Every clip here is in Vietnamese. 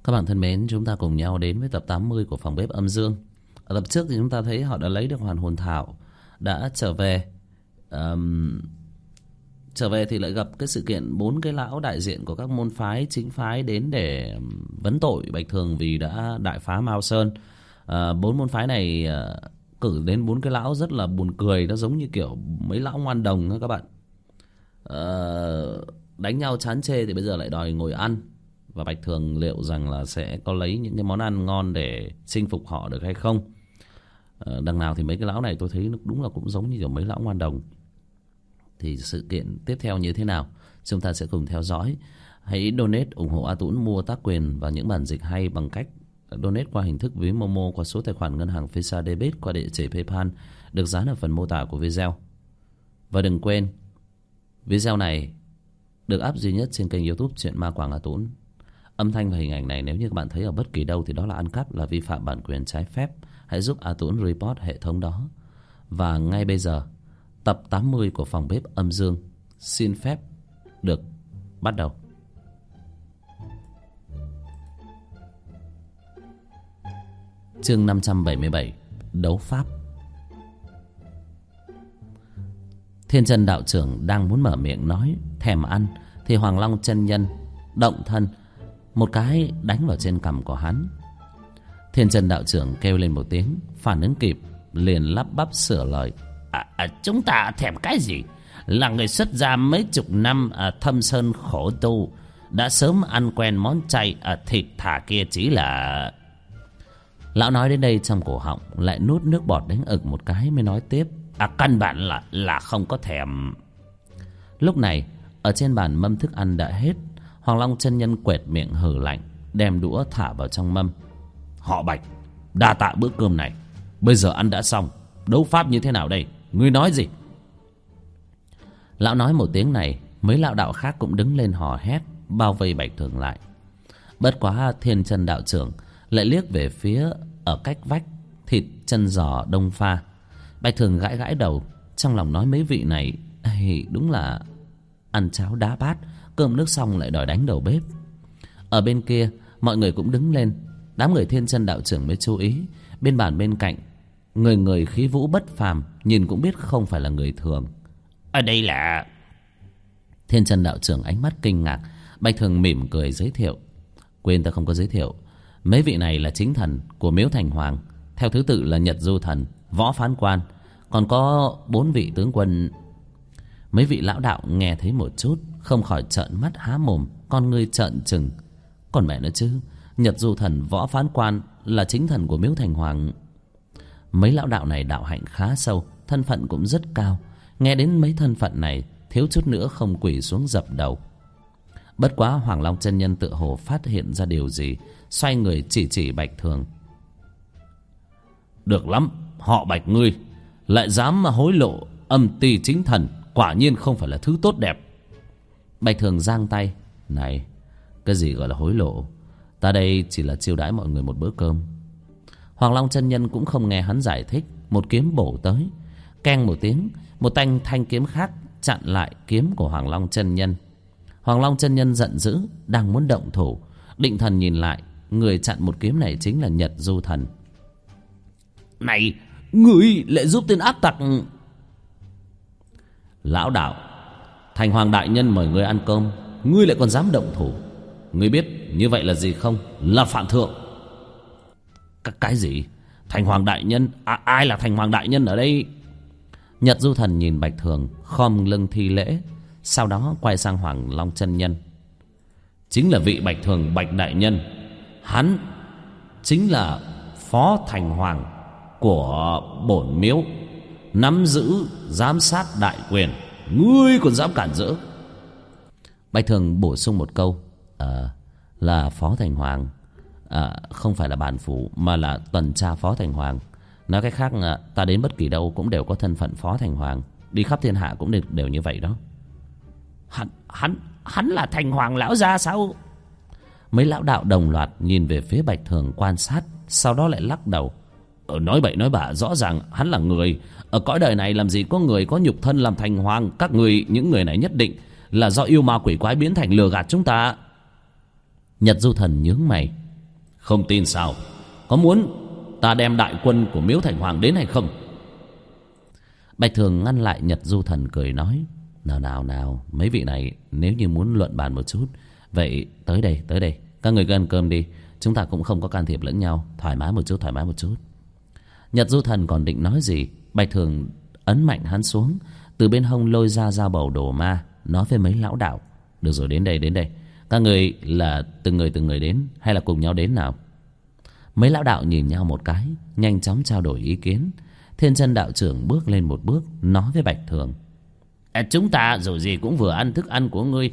Các bạn thân mến, chúng ta cùng nhau đến với tập 80 của Phòng Bếp Âm Dương. Ở tập trước thì chúng ta thấy họ đã lấy được hoàn hồn thảo, đã trở về. Trở về thì lại gặp cái sự kiện 4 cái lão đại diện của các môn phái chính phái đến để vấn tội Bạch Thường vì đã đại phá Mao Sơn. 4 môn phái này cử đến 4 cái lão rất là buồn cười, nó giống như kiểu mấy lão ngoan đồng đó các bạn. Đánh nhau chán chê thì bây giờ lại đòi ngồi ăn. Và Bạch Thường liệu rằng là sẽ có lấy những cái món ăn ngon để chinh phục họ được hay không. Đằng nào thì mấy cái lão này tôi thấy đúng là cũng giống như kiểu mấy lão ngoan đồng. Thì sự kiện tiếp theo như thế nào chúng ta sẽ cùng theo dõi. Hãy donate ủng hộ A Tũng mua tác quyền và những bản dịch hay bằng cách donate qua hình thức ví Momo qua số tài khoản ngân hàng Visa Debit qua địa chỉ PayPal được dán ở phần mô tả của video. Và đừng quên, video này được up duy nhất trên kênh YouTube Chuyện Ma Quảng A Tũng. Âm thanh và hình ảnh này nếu như các bạn thấy ở bất kỳ đâu thì đó là ăn cắp, là vi phạm bản quyền trái phép. Hãy giúp A Tũng report hệ thống đó. Và ngay bây giờ, tập 80 của Phòng Bếp Âm Dương xin phép được bắt đầu. Chương 577: Đấu Pháp. Thiên Chân đạo trưởng đang muốn mở miệng nói thèm ăn thì Hoàng Long chân nhân động thân một cái đánh vào trên cằm của hắn. Thiên Chân đạo trưởng kêu lên một tiếng, phản ứng kịp liền lắp bắp sửa lời: Chúng ta thèm cái gì? Là người xuất gia mấy chục năm thâm sơn khổ tu, đã sớm ăn quen món chay thịt thả kia chỉ là... Lão nói đến đây trong cổ họng lại nuốt nước bọt đánh ực một cái mới nói tiếp: Căn bản là không có thèm. Lúc này ở trên bàn mâm thức ăn đã hết. Hoàng Long chân nhân quệt miệng hừ lạnh, đem đũa thả vào trong mâm. Họ Bạch, đa tạ bữa cơm này. Bây giờ ăn đã xong, đấu pháp như thế nào đây? Ngươi nói gì? Lão nói một tiếng này, mấy lão đạo khác cũng đứng lên hò hét, bao vây Bạch Thường lại. Bất quá Thiên Chân đạo trưởng lại liếc về phía ở cách vách thịt chân giò đông pha. Bạch Thường gãi gãi đầu, trong lòng nói mấy vị này đúng là ăn cháo đá bát, cơm nước xong lại đòi đánh đầu bếp. Ở bên kia mọi người cũng đứng lên. Đám người Thiên Chân đạo trưởng mới chú ý, bên bàn bên cạnh người người khí vũ bất phàm, nhìn cũng biết không phải là người thường. Ở đây là... Thiên Chân đạo trưởng ánh mắt kinh ngạc. Bạch Thường mỉm cười giới thiệu. Quên ta không có giới thiệu, mấy vị này là chính thần của Miếu Thành Hoàng, theo thứ tự là Nhật Du Thần, Võ Phán Quan, còn có 4 vị tướng quân. Mấy vị lão đạo nghe thấy một chút không khỏi trợn mắt há mồm, con ngươi trợn trừng. Còn mẹ nữa chứ, Nhật Du Thần, Võ Phán Quan là chính thần của Miếu Thành Hoàng. Mấy lão đạo này đạo hạnh khá sâu, thân phận cũng rất cao. Nghe đến mấy thân phận này, thiếu chút nữa không quỳ xuống dập đầu. Bất quá Hoàng Long chân nhân tựa hồ phát hiện ra điều gì, xoay người chỉ Bạch Thường. Được lắm, họ Bạch ngươi lại dám mà hối lộ âm ty chính thần, quả nhiên không phải là thứ tốt đẹp. Bạch Thường giang tay: Này, cái gì gọi là hối lộ? Ta đây chỉ là chiêu đãi mọi người một bữa cơm. Hoàng Long chân nhân cũng không nghe hắn giải thích, một kiếm bổ tới. Keng một tiếng, một thanh kiếm khác chặn lại kiếm của Hoàng Long chân nhân. Hoàng Long chân nhân giận dữ, đang muốn động thủ. Định thần nhìn lại, người chặn một kiếm này chính là Nhật Du Thần. Này, ngươi lại giúp tên ác tặc... Lão đạo, Thành Hoàng đại nhân mời ngươi ăn cơm, ngươi lại còn dám động thủ. Ngươi biết như vậy là gì không? Là phạm thượng. Cái gì? Thành Hoàng đại nhân? Ai là Thành Hoàng đại nhân ở đây? Nhật Du Thần nhìn Bạch Thường, khom lưng thi lễ, sau đó quay sang Hoàng Long chân nhân. Chính là vị Bạch Thường Bạch đại nhân. Hắn chính là Phó Thành Hoàng của bổn miếu, nắm giữ giám sát đại quyền. Ngươi còn dám cản rỡ? Bạch Thường bổ sung một câu: là Phó Thành Hoàng, không phải là bản phủ mà là tuần tra Phó Thành Hoàng. Nói cách khác, ta đến bất kỳ đâu cũng đều có thân phận Phó Thành Hoàng, đi khắp thiên hạ cũng đều như vậy đó. Hắn là Thành Hoàng lão gia sao? Mấy lão đạo đồng loạt nhìn về phía Bạch Thường quan sát, sau đó lại lắc đầu. Nói bậy nói bạ, rõ ràng hắn là người. Ở cõi đời này làm gì có người có nhục thân làm thành hoàng. Các người, những người này nhất định là do yêu ma quỷ quái biến thành lừa gạt chúng ta. Nhật Du Thần nhướng mày. Không tin sao? Có muốn ta đem đại quân của Miếu Thành Hoàng đến hay không? Bạch Thường ngăn lại Nhật Du Thần cười nói: Nào, mấy vị này nếu như muốn luận bàn một chút, vậy tới đây, các người cứ ăn cơm đi. Chúng ta cũng không có can thiệp lẫn nhau, thoải mái một chút. Nhật Du Thần còn định nói gì, Bạch Thường ấn mạnh hắn xuống, từ bên hông lôi ra dao bầu đồ ma, nói với mấy lão đạo: Được rồi, đến đây. Các người là từng người đến hay là cùng nhau đến nào? Mấy lão đạo nhìn nhau một cái, nhanh chóng trao đổi ý kiến. Thiên Chân đạo trưởng bước lên một bước, nói với Bạch Thường: Chúng ta dù gì cũng vừa ăn thức ăn của ngươi.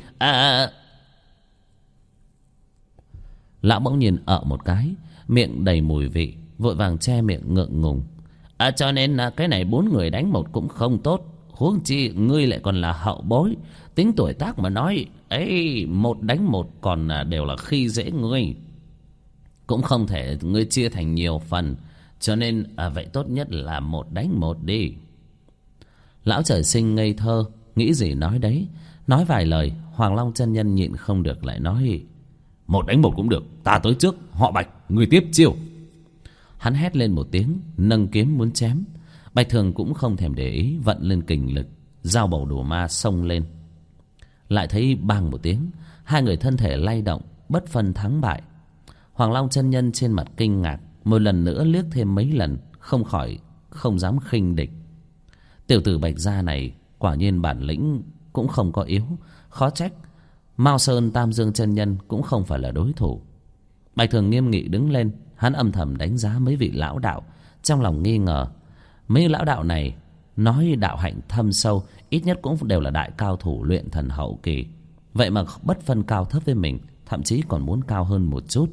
Lão bỗng nhìn một cái, miệng đầy mùi vị, vội vàng che miệng ngượng ngùng. Cho nên cái này 4 người đánh một cũng không tốt. Huống chi ngươi lại còn là hậu bối, tính tuổi tác mà nói ấy, 1 đánh 1 còn đều là khi dễ ngươi. Cũng không thể ngươi chia thành nhiều phần. Cho nên vậy tốt nhất là 1 đánh 1 đi. Lão trời sinh ngây thơ, nghĩ gì nói đấy. Nói vài lời, Hoàng Long chân nhân nhịn không được lại nói: 1 đánh 1 cũng được, ta tới trước. Họ Bạch, ngươi tiếp chiêu. Hắn hét lên một tiếng, nâng kiếm muốn chém. Bạch Thường cũng không thèm để ý, vận lên kình lực, dao bầu đồ ma xông lên. Lại thấy bang một tiếng, hai người thân thể lay động, bất phân thắng bại. Hoàng Long chân nhân trên mặt kinh ngạc, một lần nữa liếc thêm mấy lần, không dám khinh địch. Tiểu tử Bạch gia này quả nhiên bản lĩnh cũng không có yếu, khó trách Mao Sơn Tam Dương chân nhân cũng không phải là đối thủ. Bạch Thường nghiêm nghị đứng lên, hắn âm thầm đánh giá mấy vị lão đạo, trong lòng nghi ngờ. Mấy lão đạo này nói đạo hạnh thâm sâu, ít nhất cũng đều là đại cao thủ luyện thần hậu kỳ. Vậy mà bất phân cao thấp với mình, thậm chí còn muốn cao hơn một chút.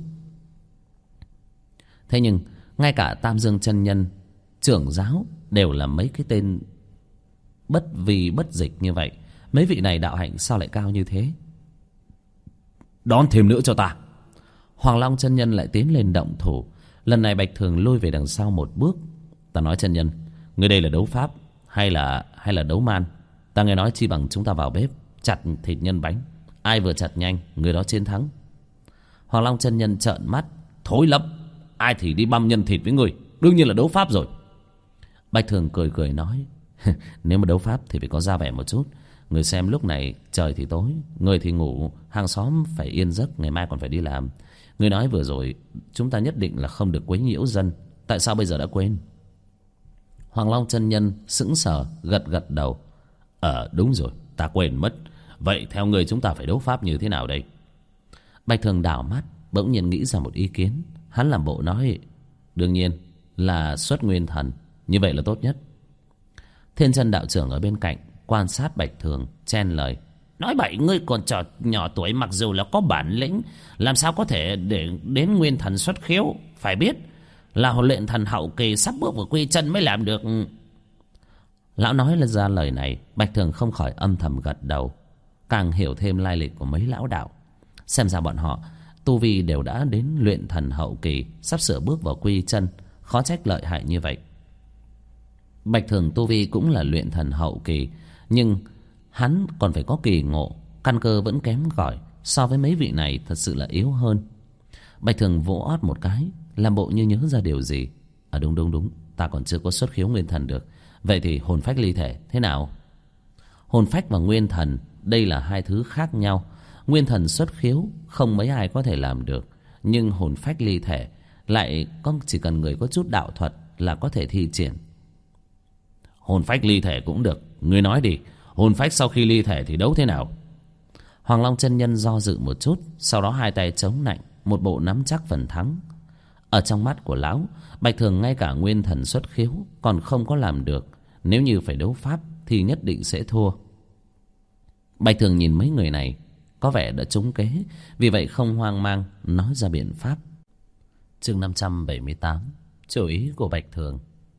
Thế nhưng ngay cả Tam Dương chân nhân, trưởng giáo đều là mấy cái tên bất vi bất dịch như vậy. Mấy vị này đạo hạnh sao lại cao như thế? Đón thêm nữa cho ta. Hoàng Long chân nhân lại tiến lên động thủ. Lần này Bạch Thường lùi về đằng sau một bước. Ta nói chân nhân, người đây là đấu pháp hay là đấu man? Ta nghe nói chi bằng chúng ta vào bếp chặt thịt nhân bánh, ai vừa chặt nhanh người đó chiến thắng. Hoàng Long chân nhân trợn mắt: Thối lắm, ai thì đi băm nhân thịt với người, đương nhiên là đấu pháp rồi. Bạch Thường cười nói: Nếu mà đấu pháp thì phải có ra vẻ một chút. Người xem lúc này trời thì tối, người thì ngủ, hàng xóm phải yên giấc, ngày mai còn phải đi làm. Người nói vừa rồi chúng ta nhất định là không được quấy nhiễu dân, tại sao bây giờ đã quên? Hoàng Long chân nhân sững sờ, gật đầu: Đúng rồi, ta quên mất. Vậy theo người chúng ta phải đấu pháp như thế nào đây? Bạch Thường đảo mắt, bỗng nhiên nghĩ ra một ý kiến. Hắn làm bộ nói: Đương nhiên là xuất nguyên thần, như vậy là tốt nhất. Thiên Chân đạo trưởng ở bên cạnh quan sát Bạch Thường, chen lời: Nói bậy, ngươi còn nhỏ tuổi, mặc dù là có bản lĩnh, làm sao có thể để đến nguyên thần xuất khiếu? Phải biết là luyện thần hậu kỳ sắp bước vào quy chân mới làm được. Lão nói ra lời này, Bạch Thường không khỏi âm thầm gật đầu, càng hiểu thêm lai lịch của mấy lão đạo. Xem ra bọn họ tu vi đều đã đến luyện thần hậu kỳ, sắp sửa bước vào quy chân, khó trách lợi hại như vậy. Bạch Thường tu vi cũng là luyện thần hậu kỳ, nhưng hắn còn phải có kỳ ngộ, căn cơ vẫn kém cỏi, so với mấy vị này thật sự là yếu hơn. Bạch Thường vỗ ót một cái, làm bộ như nhớ ra điều gì. Đúng, ta còn chưa có xuất khiếu nguyên thần được. Vậy thì hồn phách ly thể thế nào? Hồn phách và nguyên thần đây là hai thứ khác nhau. Nguyên thần xuất khiếu không mấy ai có thể làm được, nhưng hồn phách ly thể lại chỉ cần người có chút đạo thuật là có thể thi triển. Hồn phách ly thể cũng được, ngươi nói đi, hồn phách sau khi ly thể thì đấu thế nào? Hoàng Long chân nhân do dự một chút, sau đó hai tay chống nạnh, một bộ nắm chắc phần thắng. Ở trong mắt của lão, Bạch Thường ngay cả nguyên thần xuất khiếu còn không có làm được, nếu như phải đấu pháp thì nhất định sẽ thua. Bạch Thường nhìn mấy người này có vẻ đã trúng kế, vì vậy không hoang mang nói ra biện pháp. Chương 578, chủ ý của Bạch Thường.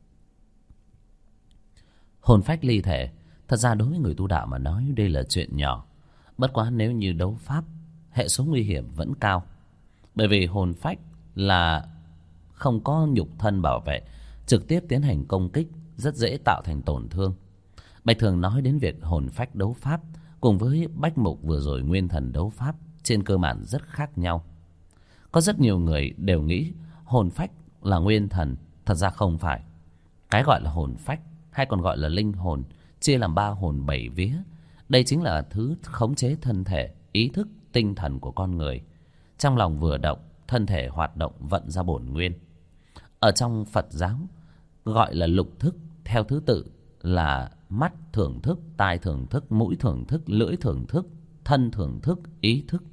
Hồn phách ly thể, thật ra đối với người tu đạo mà nói đây là chuyện nhỏ. Bất quá nếu như đấu pháp, hệ số nguy hiểm vẫn cao. Bởi vì hồn phách là không có nhục thân bảo vệ, trực tiếp tiến hành công kích rất dễ tạo thành tổn thương. Bạch Thường nói đến việc hồn phách đấu pháp cùng với Bách Mục vừa rồi nguyên thần đấu pháp trên cơ bản rất khác nhau. Có rất nhiều người đều nghĩ hồn phách là nguyên thần. Thật ra không phải. Cái gọi là hồn phách hay còn gọi là linh hồn chia làm 3 hồn 7 vía. Đây chính là thứ khống chế thân thể, ý thức, tinh thần của con người. Trong lòng vừa động, thân thể hoạt động vận ra bổn nguyên. Ở trong Phật giáo gọi là lục thức, theo thứ tự là mắt thưởng thức, tai thưởng thức, mũi thưởng thức, lưỡi thưởng thức, thân thưởng thức, ý thức.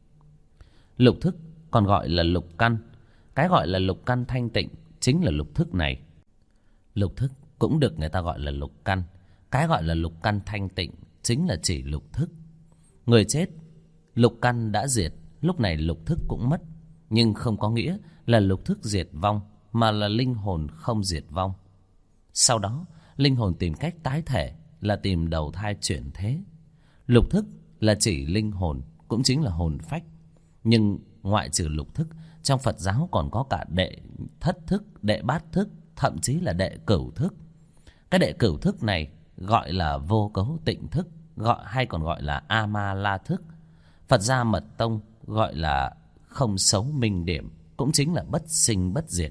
Lục thức còn gọi là lục căn. Cái gọi là lục căn thanh tịnh chính là lục thức này. Lục thức cũng được người ta gọi là lục căn. Cái gọi là lục căn thanh tịnh chính là chỉ lục thức. Người chết, lục căn đã diệt, lúc này lục thức cũng mất. Nhưng không có nghĩa là lục thức diệt vong, mà là linh hồn không diệt vong. Sau đó, linh hồn tìm cách tái thể, là tìm đầu thai chuyển thế. Lục thức là chỉ linh hồn, cũng chính là hồn phách. Nhưng ngoại trừ lục thức, trong Phật giáo còn có cả đệ thất thức, đệ bát thức, thậm chí là đệ cửu thức. Cái đệ cửu thức này gọi là vô cấu tịnh thức, hay còn gọi là A-ma-la thức. Phật gia Mật Tông gọi là không xấu minh điểm, cũng chính là bất sinh bất diệt.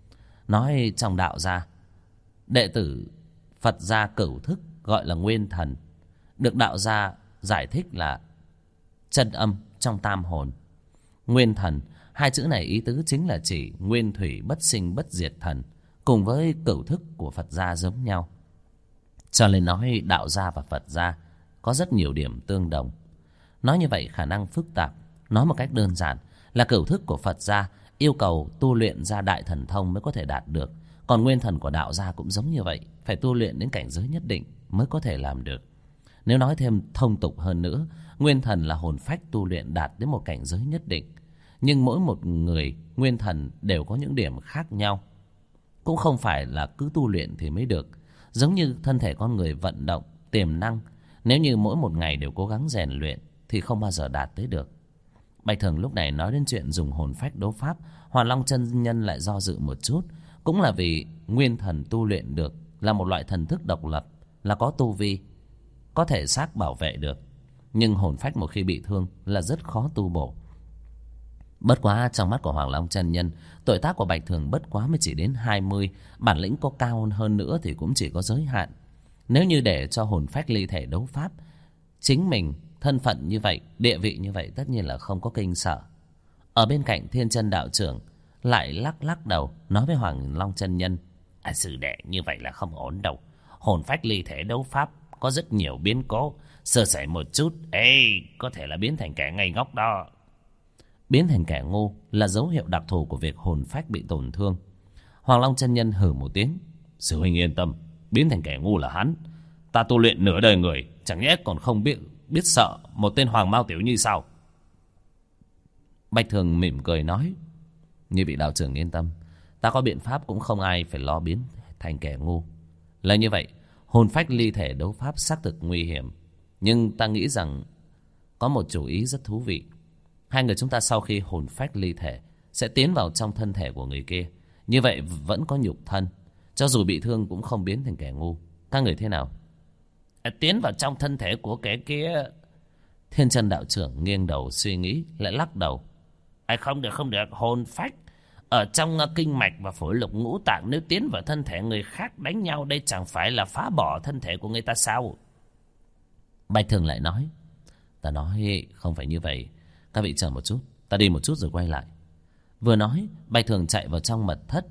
Nói trong đạo gia, đệ tử Phật gia cửu thức gọi là nguyên thần, được đạo gia giải thích là chân âm trong tam hồn. Nguyên thần, hai chữ này ý tứ chính là chỉ nguyên thủy bất sinh bất diệt thần, cùng với cửu thức của Phật gia giống nhau. Cho nên nói đạo gia và Phật gia có rất nhiều điểm tương đồng. Nói như vậy khả năng phức tạp. Nói một cách đơn giản là cửu thức của Phật gia yêu cầu tu luyện ra đại thần thông mới có thể đạt được. Còn nguyên thần của đạo gia cũng giống như vậy, phải tu luyện đến cảnh giới nhất định mới có thể làm được. Nếu nói thêm thông tục hơn nữa, nguyên thần là hồn phách tu luyện đạt đến một cảnh giới nhất định. Nhưng mỗi một người nguyên thần đều có những điểm khác nhau. Cũng không phải là cứ tu luyện thì mới được. Giống như thân thể con người vận động, tiềm năng, nếu như mỗi một ngày đều cố gắng rèn luyện thì không bao giờ đạt tới được. Bạch Thường lúc này nói đến chuyện dùng hồn phách đấu pháp, Hoàn Long chân nhân lại do dự một chút. Cũng là vì nguyên thần tu luyện được là một loại thần thức độc lập, là có tu vi, có thể xác bảo vệ được. Nhưng hồn phách một khi bị thương là rất khó tu bổ. Bất quá trong mắt của Hoàng Long chân nhân, tuổi tác của Bạch Thường bất quá mới chỉ đến 20, bản lĩnh có cao hơn nữa thì cũng chỉ có giới hạn. Nếu như để cho hồn phách ly thể đấu pháp, chính mình thân phận như vậy, địa vị như vậy tất nhiên là không có kinh sợ. Ở bên cạnh Thiên Chân đạo trưởng lại lắc đầu nói với Hoàng Long chân nhân: sư đệ, như vậy là không ổn đâu. Hồn phách ly thể đấu pháp có rất nhiều biến cố, sơ sẩy một chút có thể là biến thành kẻ ngây ngốc đó. Biến thành kẻ ngu là dấu hiệu đặc thù của việc hồn phách bị tổn thương. Hoàng Long chân nhân hừ một tiếng: sư huynh yên tâm, biến thành kẻ ngu là hắn. Ta tu luyện nửa đời người, chẳng nhẽ còn không biết sợ một tên Hoàng Mao Tiểu Nhi sao? Bạch Thường mỉm cười nói: như vị đạo trưởng yên tâm, ta có biện pháp, cũng không ai phải lo biến thành kẻ ngu. Là như vậy, hồn phách ly thể đấu pháp xác thực nguy hiểm, nhưng ta nghĩ rằng có một chủ ý rất thú vị. Hai người chúng ta sau khi hồn phách ly thể sẽ tiến vào trong thân thể của người kia, như vậy vẫn có nhục thân, cho dù bị thương cũng không biến thành kẻ ngu. Các người thế nào? Tiến vào trong thân thể của kẻ kia? Thiên Chân đạo trưởng nghiêng đầu suy nghĩ, lại lắc đầu: không được, hồn phách ở trong kinh mạch và phổi lục ngũ tạng, nếu tiến vào thân thể người khác đánh nhau, đây chẳng phải là phá bỏ thân thể của người ta sao? Bạch Thường lại nói: ta nói không phải như vậy, các vị chờ một chút, ta đi một chút rồi quay lại. Vừa nói, Bạch Thường chạy vào trong mật thất.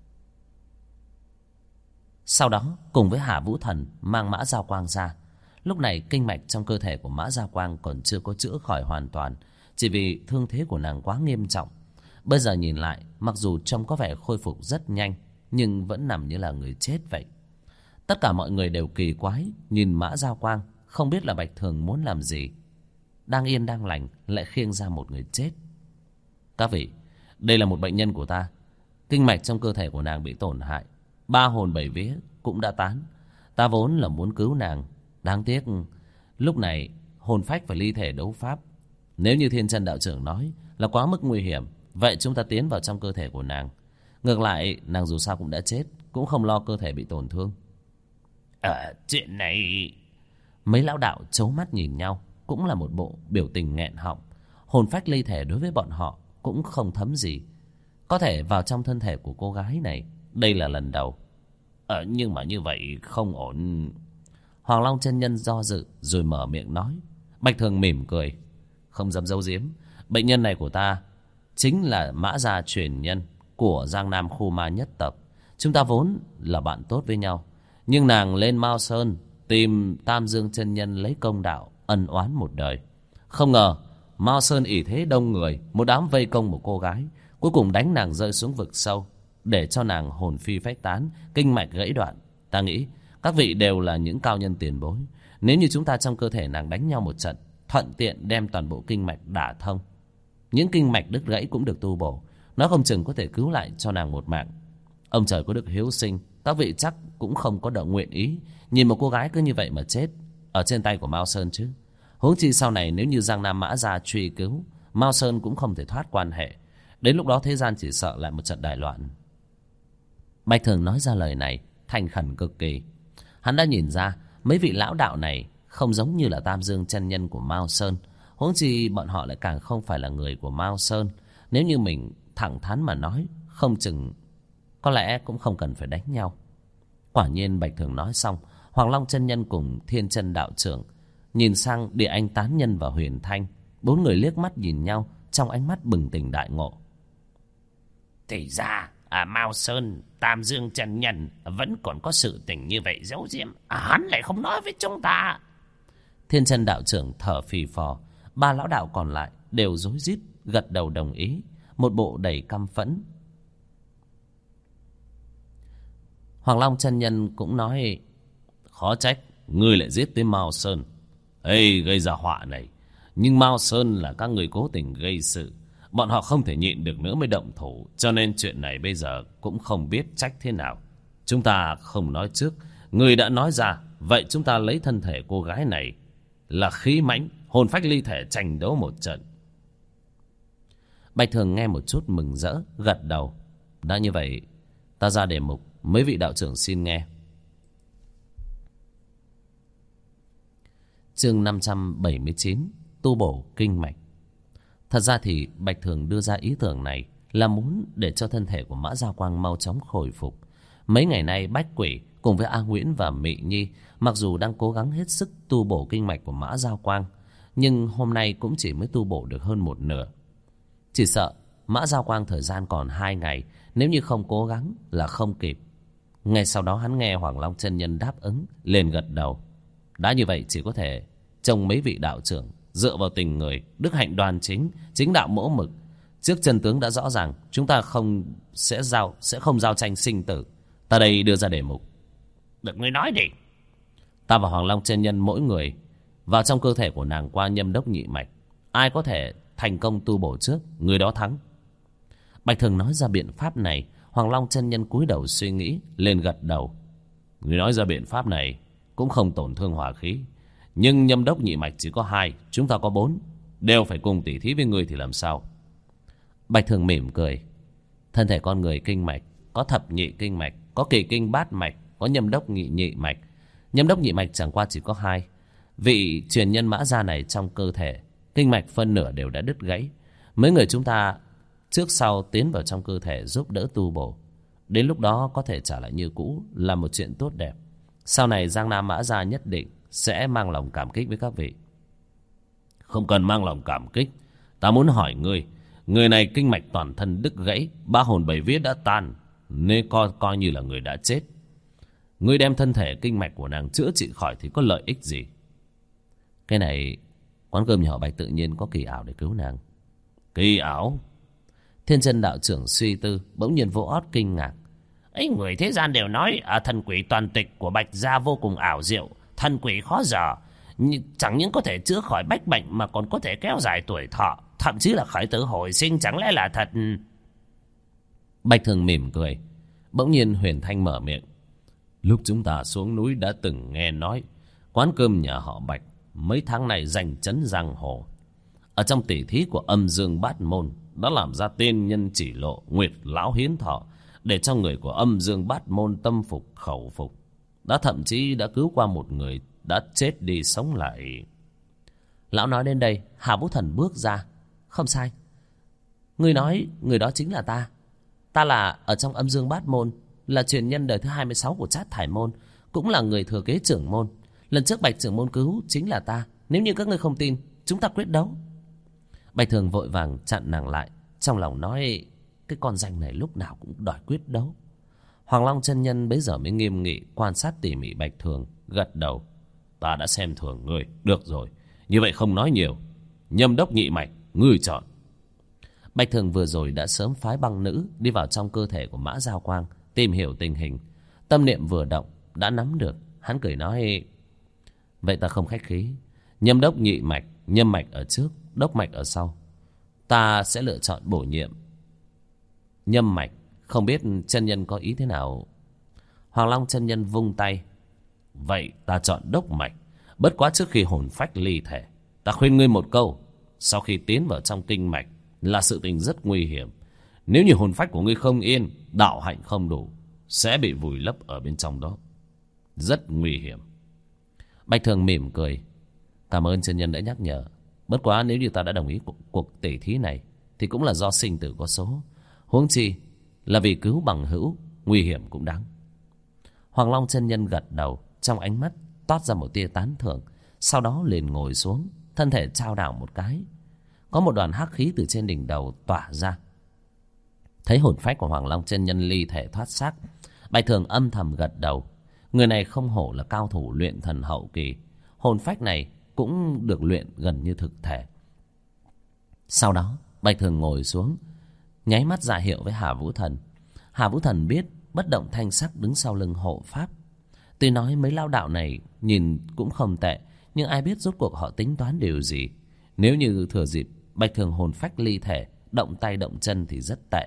Sau đó cùng với Hà Vũ Thần mang Mã Giao Quang ra. Lúc này kinh mạch trong cơ thể của Mã Giao Quang còn chưa có chữa khỏi hoàn toàn, chỉ vì thương thế của nàng quá nghiêm trọng. Bây giờ nhìn lại, mặc dù trông có vẻ khôi phục rất nhanh, nhưng vẫn nằm như là người chết vậy. Tất cả mọi người đều kỳ quái nhìn Mã Giao Quang, không biết là Bạch Thường muốn làm gì. Đang yên đang lành lại khiêng ra một người chết. Các vị, đây là một bệnh nhân của ta. Kinh mạch trong cơ thể của nàng bị tổn hại, 3 hồn 7 vía cũng đã tán. Ta vốn là muốn cứu nàng, đáng tiếc lúc này hồn phách phải ly thể đấu pháp. Nếu như Thiên Chân đạo trưởng nói là quá mức nguy hiểm, vậy chúng ta tiến vào trong cơ thể của nàng. Ngược lại nàng dù sao cũng đã chết, cũng không lo cơ thể bị tổn thương. Chuyện này... Mấy lão đạo trố mắt nhìn nhau, cũng là một bộ biểu tình nghẹn họng. Hồn phách ly thể đối với bọn họ cũng không thấm gì. Có thể vào trong thân thể của cô gái này, đây là lần đầu. Nhưng mà như vậy không ổn. Hoàng Long chân nhân do dự rồi mở miệng nói. Bạch Thường mỉm cười, không dám giấu giếm. Bệnh nhân này của ta chính là Mã gia truyền nhân của Giang Nam khu ma nhất tộc. Chúng ta vốn là bạn tốt với nhau, nhưng nàng lên Mao Sơn tìm Tam Dương chân nhân lấy công đạo, ân oán một đời. Không ngờ Mao Sơn ỷ thế đông người, một đám vây công một cô gái, cuối cùng đánh nàng rơi xuống vực sâu, để cho nàng hồn phi phách tán, kinh mạch gãy đoạn. Ta nghĩ các vị đều là những cao nhân tiền bối, nếu như chúng ta trong cơ thể nàng đánh nhau một trận, thuận tiện đem toàn bộ kinh mạch đả thông, những kinh mạch đứt gãy cũng được tu bổ, nó không chừng có thể cứu lại cho nàng một mạng. Ông trời có đức hiếu sinh, các vị chắc cũng không có đợi nguyện ý nhìn một cô gái cứ như vậy mà chết ở trên tay của Mao Sơn chứ. Huống chi sau này nếu như Giang Nam Mã gia truy cứu, Mao Sơn cũng không thể thoát quan hệ. Đến lúc đó thế gian chỉ sợ lại một trận đại loạn. Bạch Thường nói ra lời này thành khẩn cực kỳ. Hắn đã nhìn ra mấy vị lão đạo này không giống như là Tam Dương chân nhân của Mao Sơn. Huống chi bọn họ lại càng không phải là người của Mao Sơn. Nếu như mình thẳng thắn mà nói, không chừng có lẽ cũng không cần phải đánh nhau. Quả nhiên Bạch Thường nói xong, Hoàng Long chân nhân cùng Thiên Chân đạo trưởng nhìn sang Địa Anh tán nhân và Huyền Thanh. Bốn người liếc mắt nhìn nhau, trong ánh mắt bừng tỉnh đại ngộ. Thì ra Mao Sơn, Tam Dương chân nhân vẫn còn có sự tình như vậy giấu giếm, hắn lại không nói với chúng ta. Thiên Chân đạo trưởng thở phì phò, ba lão đạo còn lại đều rối rít gật đầu đồng ý, một bộ đầy căm phẫn. Hoàng Long chân nhân cũng nói, khó trách ngươi lại giết tới Mao Sơn, gây ra họa này. Nhưng Mao Sơn là các người cố tình gây sự, bọn họ không thể nhịn được nữa mới động thủ, cho nên chuyện này bây giờ cũng không biết trách thế nào. Chúng ta không nói trước, người đã nói ra, vậy chúng ta lấy thân thể cô gái này là khí mãnh, hồn phách ly thể tranh đấu một trận. Bạch Thường nghe một chút mừng rỡ, gật đầu. Đã như vậy, ta ra đề mục, mấy vị đạo trưởng xin nghe. Chương 579, tu bổ kinh mạch. Thật ra thì Bạch Thường đưa ra ý tưởng này là muốn để cho thân thể của Mã Gia Quang mau chóng hồi phục. Mấy ngày nay Bách Quỷ cùng với A Nguyễn và Mị Nhi mặc dù đang cố gắng hết sức tu bổ kinh mạch của Mã Gia Quang, nhưng hôm nay cũng chỉ mới tu bổ được hơn một nửa. Chỉ sợ Mã Gia Quang thời gian còn 2 ngày, nếu như không cố gắng là không kịp. Ngay sau đó hắn nghe Hoàng Long chân nhân đáp ứng, liền gật đầu. Đã như vậy chỉ có thể trông mấy vị đạo trưởng dựa vào tình người, đức hạnh đoan chính, chính đạo mẫu mực. Trước chân tướng đã rõ ràng, chúng ta sẽ không giao tranh sinh tử. Ta đây đưa ra đề mục. Được, ngươi nói đi. Ta và Hoàng Long chân nhân mỗi người vào trong cơ thể của nàng qua nhâm đốc nhị mạch, ai có thể thành công tu bổ trước, người đó thắng. Bạch Thường nói ra biện pháp này, Hoàng Long chân nhân cúi đầu suy nghĩ, lên gật đầu. Người nói ra biện pháp này cũng không tổn thương hỏa khí, nhưng nhâm đốc nhị mạch chỉ có 2, chúng ta có 4, đều phải cùng tỉ thí với người thì làm sao? Bạch Thường mỉm cười. Thân thể con người kinh mạch có thập nhị kinh mạch, có kỳ kinh bát mạch, có nhâm đốc nhị mạch. Nhâm đốc nhị mạch chẳng qua chỉ có 2. Vị truyền nhân Mã gia này trong cơ thể kinh mạch phân nửa đều đã đứt gãy. Mấy người chúng ta trước sau tiến vào trong cơ thể giúp đỡ tu bổ, đến lúc đó có thể trả lại như cũ là một chuyện tốt đẹp. Sau này Giang Nam Mã gia nhất định sẽ mang lòng cảm kích với các vị. Không cần mang lòng cảm kích, ta muốn hỏi ngươi, người này kinh mạch toàn thân đứt gãy, 3 hồn 7 vía đã tan, nên coi như là người đã chết. Ngươi đem thân thể kinh mạch của nàng chữa trị khỏi thì có lợi ích gì? Cái này quán cơm nhỏ Bạch tự nhiên có kỳ ảo để cứu nàng. Kỳ ảo? Thiên Chân đạo trưởng suy tư, bỗng nhiên vô ót kinh ngạc. Người thế gian đều nói thần quỷ toàn tịch của Bạch gia vô cùng ảo diệu, thần quỷ khó dò, chẳng những có thể chữa khỏi bách bệnh mà còn có thể kéo dài tuổi thọ, thậm chí là khởi tử hồi sinh, chẳng lẽ là thật? Bạch Thường mỉm cười. Bỗng nhiên Huyền Thanh mở miệng. Lúc chúng ta xuống núi đã từng nghe nói quán cơm nhà họ Bạch mấy tháng này giành chấn giang hồ. Ở trong tỉ thí của âm dương bát môn đã làm ra tiên nhân chỉ lộ Nguyệt lão hiến thọ, để cho người của âm dương bát môn tâm phục khẩu phục. Đã thậm chí đã cứu qua một người đã chết đi sống lại. Lão nói đến đây, Hà Vũ Thần bước ra. Không sai, Ngươi nói người đó chính là ta. Ta là ở trong âm dương bát môn, là truyền nhân đời thứ 26 của Trát Thải môn, cũng là người thừa kế trưởng môn. Lần trước Bạch trưởng môn cứu chính là ta. Nếu như các ngươi không tin, chúng ta quyết đấu. Bạch Thường vội vàng chặn nàng lại, trong lòng nói: cái con danh này lúc nào cũng đòi quyết đấu. Hoàng Long chân nhân bấy giờ mới nghiêm nghị quan sát tỉ mỉ Bạch Thường, gật đầu: ta đã xem thường ngươi. Được rồi, như vậy không nói nhiều. Nhâm đốc nhị mạch, ngươi chọn. Bạch Thường vừa rồi đã sớm phái băng nữ đi vào trong cơ thể của Mã Giao Quang tìm hiểu tình hình. Tâm niệm vừa động đã nắm được. Hắn cười nói: vậy ta không khách khí. Nhâm đốc nhị mạch, nhâm mạch ở trước, đốc mạch ở sau. Ta sẽ lựa chọn bổ nhiệm nhâm mạch. Không biết chân nhân có ý thế nào? Hoàng Long chân nhân vung tay: vậy ta chọn đốc mạch. Bất quá trước khi hồn phách ly thể, ta khuyên ngươi một câu: sau khi tiến vào trong kinh mạch là sự tình rất nguy hiểm. Nếu như hồn phách của ngươi không yên, đạo hạnh không đủ, sẽ bị vùi lấp ở bên trong đó, rất nguy hiểm. Bạch Thường mỉm cười: cảm ơn chân nhân đã nhắc nhở. Bất quá nếu như ta đã đồng ý cuộc tỉ thí này thì cũng là do sinh tử có số. Huống chi là vì cứu bằng hữu, nguy hiểm cũng đáng. Hoàng Long chân nhân gật đầu, trong ánh mắt toát ra một tia tán thưởng. Sau đó liền ngồi xuống, thân thể chao đảo một cái. Có một đoàn hắc khí từ trên đỉnh đầu tỏa ra. Thấy hồn phách của Hoàng Long chân nhân ly thể thoát xác, Bạch Thường âm thầm gật đầu. Người này không hổ là cao thủ luyện thần hậu kỳ. Hồn phách này cũng được luyện gần như thực thể. Sau đó Bạch Thường ngồi xuống, nháy mắt ra hiệu với Hà Vũ Thần. Hà Vũ Thần biết bất động thanh sắc đứng sau lưng hộ pháp. Tuy nói mấy lao đạo này nhìn cũng không tệ, nhưng ai biết rốt cuộc họ tính toán điều gì. Nếu như thừa dịp Bạch Thường hồn phách ly thể, động tay động chân thì rất tệ.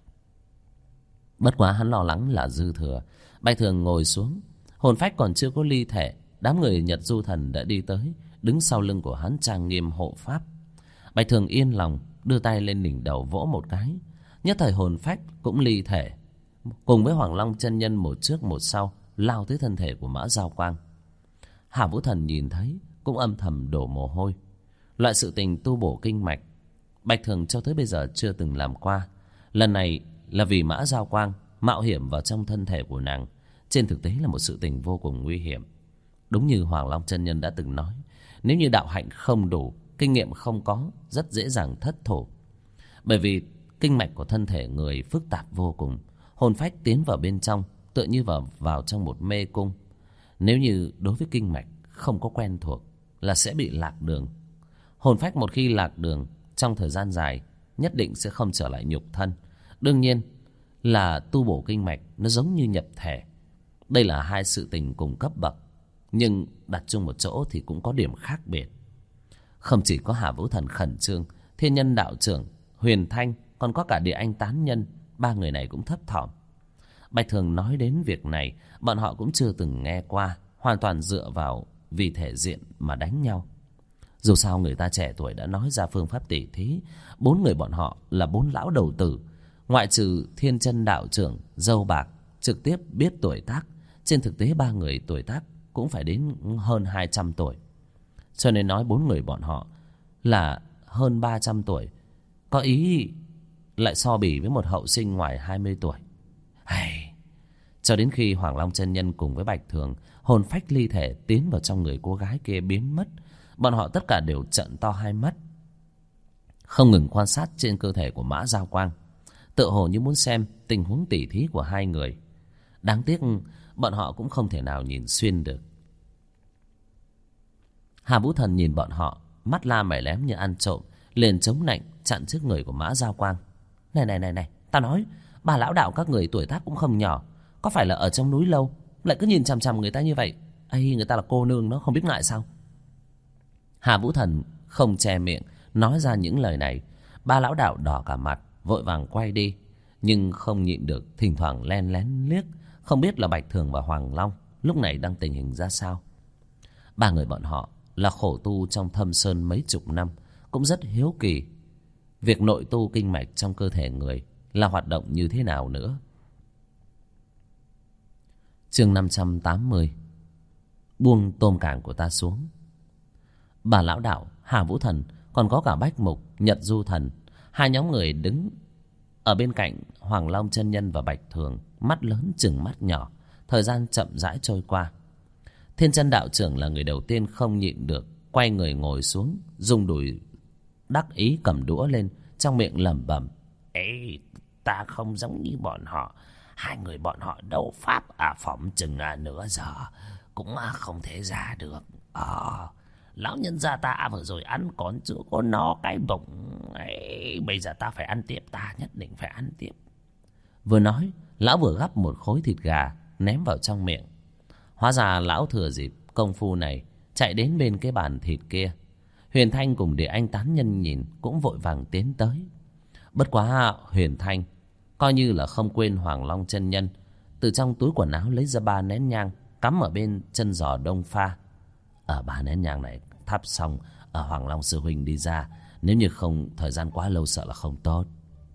Bất quá hắn lo lắng là dư thừa. Bạch Thường ngồi xuống, hồn phách còn chưa có ly thể, đám người Nhật Du Thần đã đi tới, đứng sau lưng của hắn trang nghiêm hộ pháp. Bạch Thường yên lòng, đưa tay lên đỉnh đầu vỗ một cái. Nhất thời hồn phách cũng ly thể, cùng với Hoàng Long chân nhân một trước một sau lao tới thân thể của Mã Giao Quang. Hà Vũ Thần nhìn thấy cũng âm thầm đổ mồ hôi. Loại sự tình tu bổ kinh mạch, Bạch Thường cho tới bây giờ chưa từng làm qua. Lần này là vì Mã Giao Quang mạo hiểm vào trong thân thể của nàng. Trên thực tế là một sự tình vô cùng nguy hiểm. Đúng như Hoàng Long chân nhân đã từng nói, nếu như đạo hạnh không đủ, kinh nghiệm không có, rất dễ dàng thất thủ. Bởi vì kinh mạch của thân thể người phức tạp vô cùng. Hồn phách tiến vào bên trong tựa như vào trong một mê cung. Nếu như đối với kinh mạch không có quen thuộc là sẽ bị lạc đường. Hồn phách một khi lạc đường, trong thời gian dài nhất định sẽ không trở lại nhục thân. Đương nhiên là tu bổ kinh mạch nó giống như nhập thể. Đây là hai sự tình cùng cấp bậc, nhưng đặt chung một chỗ thì cũng có điểm khác biệt. Không chỉ có Hà Vũ Thần khẩn trương, Thiên Nhân đạo trưởng, Huyền Thanh, còn có cả Địa Anh tán nhân, ba người này cũng thấp thỏm. Bạch Thường nói đến việc này, bọn họ cũng chưa từng nghe qua, hoàn toàn dựa vào vì thể diện mà đánh nhau. Dù sao người ta trẻ tuổi đã nói ra phương pháp tỉ thí, bốn người bọn họ là bốn lão đầu tử, ngoại trừ Thiên Chân đạo trưởng dâu bạc trực tiếp biết tuổi tác. Trên thực tế ba người tuổi tác cũng phải đến hơn 200 tuổi. Cho nên nói bốn người bọn họ là hơn 300 tuổi, có ý lại so bì với một hậu sinh ngoài 20 tuổi. Cho đến khi Hoàng Long chân nhân cùng với Bạch Thường hồn phách ly thể tiến vào trong người cô gái kia biến mất, bọn họ tất cả đều trợn to hai mắt, không ngừng quan sát trên cơ thể của Mã Giao Quang, tựa hồ như muốn xem tình huống tỉ thí của hai người. Đáng tiếc bọn họ cũng không thể nào nhìn xuyên được. Hà Vũ Thần nhìn bọn họ, mắt la mày lém như ăn trộm, liền chống nạnh chặn trước người của Mã Giao Quang. Này, ta nói, bà lão đạo các người tuổi tác cũng không nhỏ, có phải là ở trong núi lâu lại cứ nhìn chằm chằm người ta như vậy? Người ta là cô nương, nó không biết ngại sao? Hà Vũ Thần không che miệng nói ra những lời này. Ba lão đạo đỏ cả mặt, vội vàng quay đi, nhưng không nhịn được thỉnh thoảng len lén liếc, không biết là Bạch Thường và Hoàng Long lúc này đang tình hình ra sao. Ba người bọn họ là khổ tu trong thâm sơn mấy chục năm, cũng rất hiếu kỳ việc nội tu kinh mạch trong cơ thể người là hoạt động như thế nào nữa. Chương 580. Buông tôm cảng của ta xuống. Bà lão đạo, Hà Vũ Thần, còn có cả Bách Mục, Nhật Du Thần, Hai nhóm người đứng ở bên cạnh Hoàng Long chân nhân và Bạch Thường, mắt lớn chừng mắt nhỏ. Thời gian chậm rãi trôi qua. Thiên Chân đạo trưởng là người đầu tiên không nhịn được, quay người ngồi xuống, dùng đùi đắc ý cầm đũa lên, trong miệng lẩm bẩm: Ê, ta không giống như bọn họ. Hai người bọn họ đấu pháp phỏng chừng nửa giờ cũng không thể ra được. Lão nhân gia ta vừa rồi ăn còn chưa có no cái bụng ấy, bây giờ ta phải ăn tiếp, ta nhất định phải ăn tiếp. Vừa nói, lão vừa gắp một khối thịt gà ném vào trong miệng. Hóa ra lão thừa dịp công phu này chạy đến bên cái bàn thịt kia. Huyền Thanh cùng Địa Anh tán nhân nhìn cũng vội vàng tiến tới. Bất quá Huyền Thanh coi như là không quên Hoàng Long chân nhân, từ trong túi quần áo lấy ra 3 nén nhang cắm ở bên chân giò đông pha. Ở 3 nén nhang này thắp xong, ở Hoàng Long sư huynh đi ra, nếu như không thời gian quá lâu sợ là không tốt.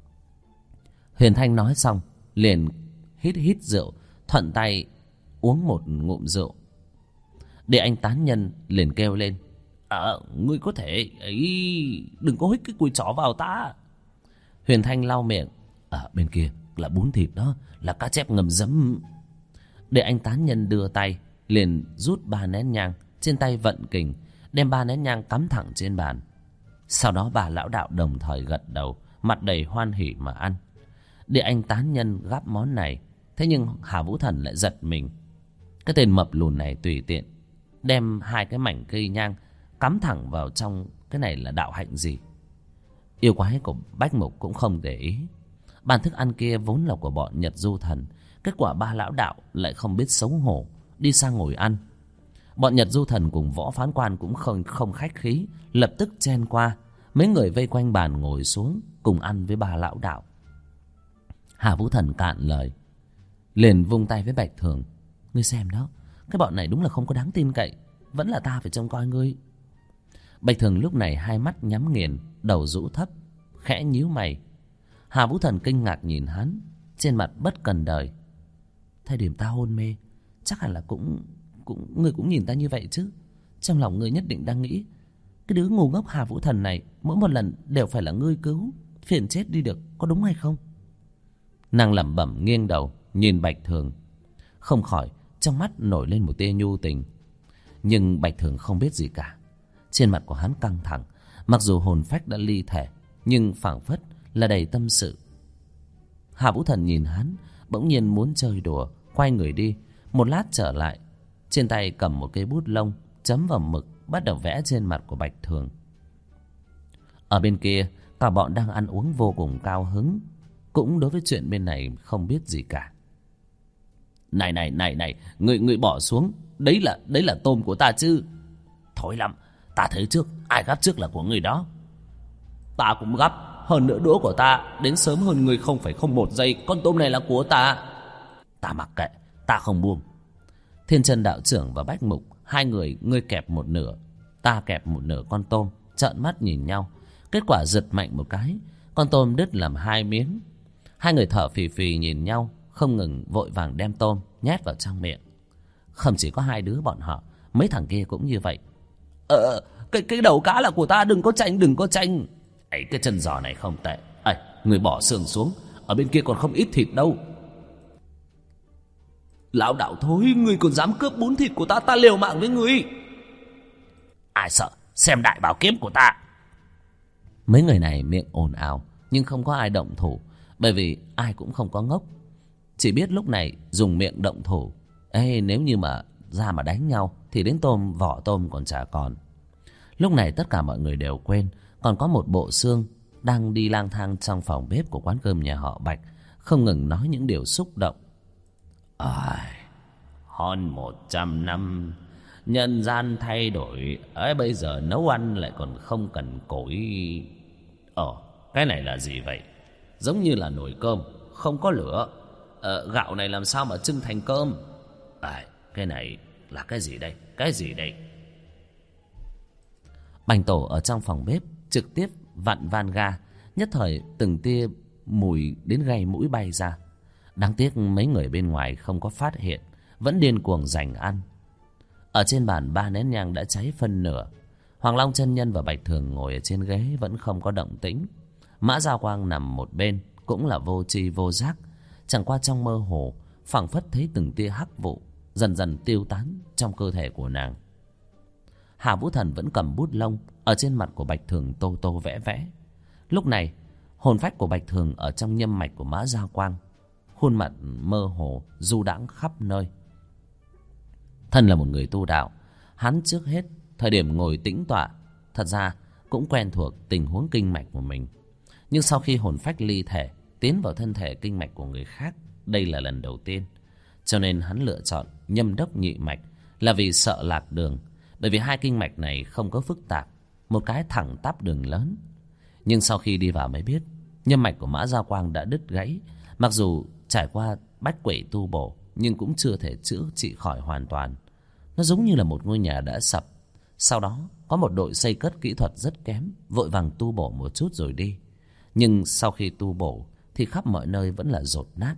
Huyền Thanh nói xong liền hít rượu, thuận tay uống một ngụm rượu. Địa Anh tán nhân liền kêu lên: Ngươi có thể đừng có hít cái cùi chó vào ta. Huyền Thanh lau miệng: Bên kia là bún thịt đó, là cá chép ngâm giấm. Địa Anh tán nhân đưa tay liền rút 3 nén nhang, trên tay vận kình đem 3 nén nhang cắm thẳng trên bàn. Sau đó 3 lão đạo đồng thời gật đầu, mặt đầy hoan hỉ mà ăn. Địa Anh tán nhân gắp món này, thế nhưng Hà Vũ Thần lại giật mình. Cái tên mập lùn này tùy tiện đem 2 cái mảnh cây nhang cắm thẳng vào trong cái này là đạo hạnh gì? Yêu quái của Bách Mục cũng không để ý. Bàn thức ăn kia vốn là của bọn Nhật Du Thần, kết quả 3 lão đạo lại không biết xấu hổ đi sang ngồi ăn. Bọn Nhật Du Thần cùng Võ Phán Quan cũng không khách khí, lập tức chen qua. Mấy người vây quanh bàn ngồi xuống cùng ăn với 3 lão đạo. Hà Vũ Thần cạn lời, liền vung tay với Bạch Thường: Ngươi xem đó, cái bọn này đúng là không có đáng tin cậy, vẫn là ta phải trông coi ngươi. Bạch Thường lúc này hai mắt nhắm nghiền, đầu rũ thấp, khẽ nhíu mày. Hà Vũ Thần kinh ngạc nhìn hắn, trên mặt bất cần đời: Thời điểm ta hôn mê, chắc hẳn là ngươi cũng nhìn ta như vậy chứ. Trong lòng ngươi nhất định đang nghĩ, cái đứa ngu ngốc Hà Vũ Thần này mỗi một lần đều phải là ngươi cứu, phiền chết đi được, có đúng hay không? Nàng lẩm bẩm nghiêng đầu nhìn Bạch Thường, không khỏi trong mắt nổi lên một tia nhu tình. Nhưng Bạch Thường không biết gì cả. Trên mặt của hắn căng thẳng, mặc dù hồn phách đã ly thể, nhưng phảng phất là đầy tâm sự. Hà Vũ Thần nhìn hắn, bỗng nhiên muốn chơi đùa, quay người đi. Một lát trở lại, trên tay cầm một cây bút lông, chấm vào mực, bắt đầu vẽ trên mặt của Bạch Thường. Ở bên kia, cả bọn đang ăn uống vô cùng cao hứng, cũng đối với chuyện bên này không biết gì cả. Này, người bỏ xuống, đấy là tôm của ta chứ. Thối lắm, ta thấy trước, ai gắp trước là của người đó. Ta cũng gắp, hơn nữa đũa của ta đến sớm hơn người 0,01 giây, con tôm này là của ta. Ta mặc kệ, ta không buông. Thiên Chân đạo trưởng và Bách Mục, hai người, ngươi kẹp một nửa, ta kẹp một nửa con tôm, trợn mắt nhìn nhau. Kết quả giật mạnh một cái, con tôm đứt làm 2 miếng. Hai người thở phì phì nhìn nhau, không ngừng vội vàng đem tôm nhét vào trong miệng. Không chỉ có 2 đứa bọn họ, mấy thằng kia cũng như vậy. Cái đầu cá là của ta, đừng có tranh. Ấy, cái chân giò này không tệ. Người bỏ xương xuống, ở bên kia còn không ít thịt đâu. Lão đạo thối, ngươi còn dám cướp bún thịt của ta, ta liều mạng với ngươi. Ai sợ, xem đại bảo kiếm của ta. Mấy người này miệng ồn ào, nhưng không có ai động thủ, bởi vì ai cũng không có ngốc, chỉ biết lúc này dùng miệng động thủ. Nếu như mà ra mà đánh nhau thì đến vỏ tôm còn chả còn. Lúc này tất cả mọi người đều quên còn có một bộ xương đang đi lang thang trong phòng bếp của quán cơm nhà họ Bạch, không ngừng nói những điều xúc động. Hơn 100 năm nhân gian thay đổi, bây giờ nấu ăn lại còn không cần củi. Cái này là gì vậy? Giống như là nồi cơm không có lửa. Gạo này làm sao mà trưng thành cơm? Cái này là cái gì đây? Cái gì đây? Bành Tổ ở trong phòng bếp trực tiếp vặn van ga, nhất thời từng tia mùi đến gây mũi bay ra. Đáng tiếc mấy người bên ngoài không có phát hiện, vẫn điên cuồng giành ăn. Ở trên bàn 3 nén nhang đã cháy phân nửa. Hoàng Long chân nhân và Bạch Thường ngồi ở trên ghế vẫn không có động tĩnh. Mã Giao Quang nằm một bên cũng là vô tri vô giác, chẳng qua trong mơ hồ phảng phất thấy từng tia hắc vụ dần dần tiêu tán trong cơ thể của nàng. Hà Vũ Thần vẫn cầm bút lông ở trên mặt của Bạch Thường tô tô vẽ vẽ. Lúc này hồn phách của Bạch Thường ở trong nhâm mạch của Mã Giao Quang, khuôn mặt mơ hồ du đãng khắp nơi. Thân là một người tu đạo, hắn trước hết thời điểm ngồi tĩnh tọa thật ra cũng quen thuộc tình huống kinh mạch của mình. Nhưng sau khi hồn phách ly thể tiến vào thân thể kinh mạch của người khác, đây là lần đầu tiên, cho nên hắn lựa chọn nhâm đốc nhị mạch là vì sợ lạc đường. Bởi vì hai kinh mạch này không có phức tạp, một cái thẳng tắp đường lớn. Nhưng sau khi đi vào mới biết nhâm mạch của Mã Giao Quang đã đứt gãy. Mặc dù trải qua bách quỷ tu bổ nhưng cũng chưa thể chữa trị khỏi hoàn toàn. Nó giống như là một ngôi nhà đã sập, sau đó có một đội xây cất kỹ thuật rất kém vội vàng tu bổ một chút rồi đi. Nhưng sau khi tu bổ thì khắp mọi nơi vẫn là dột nát.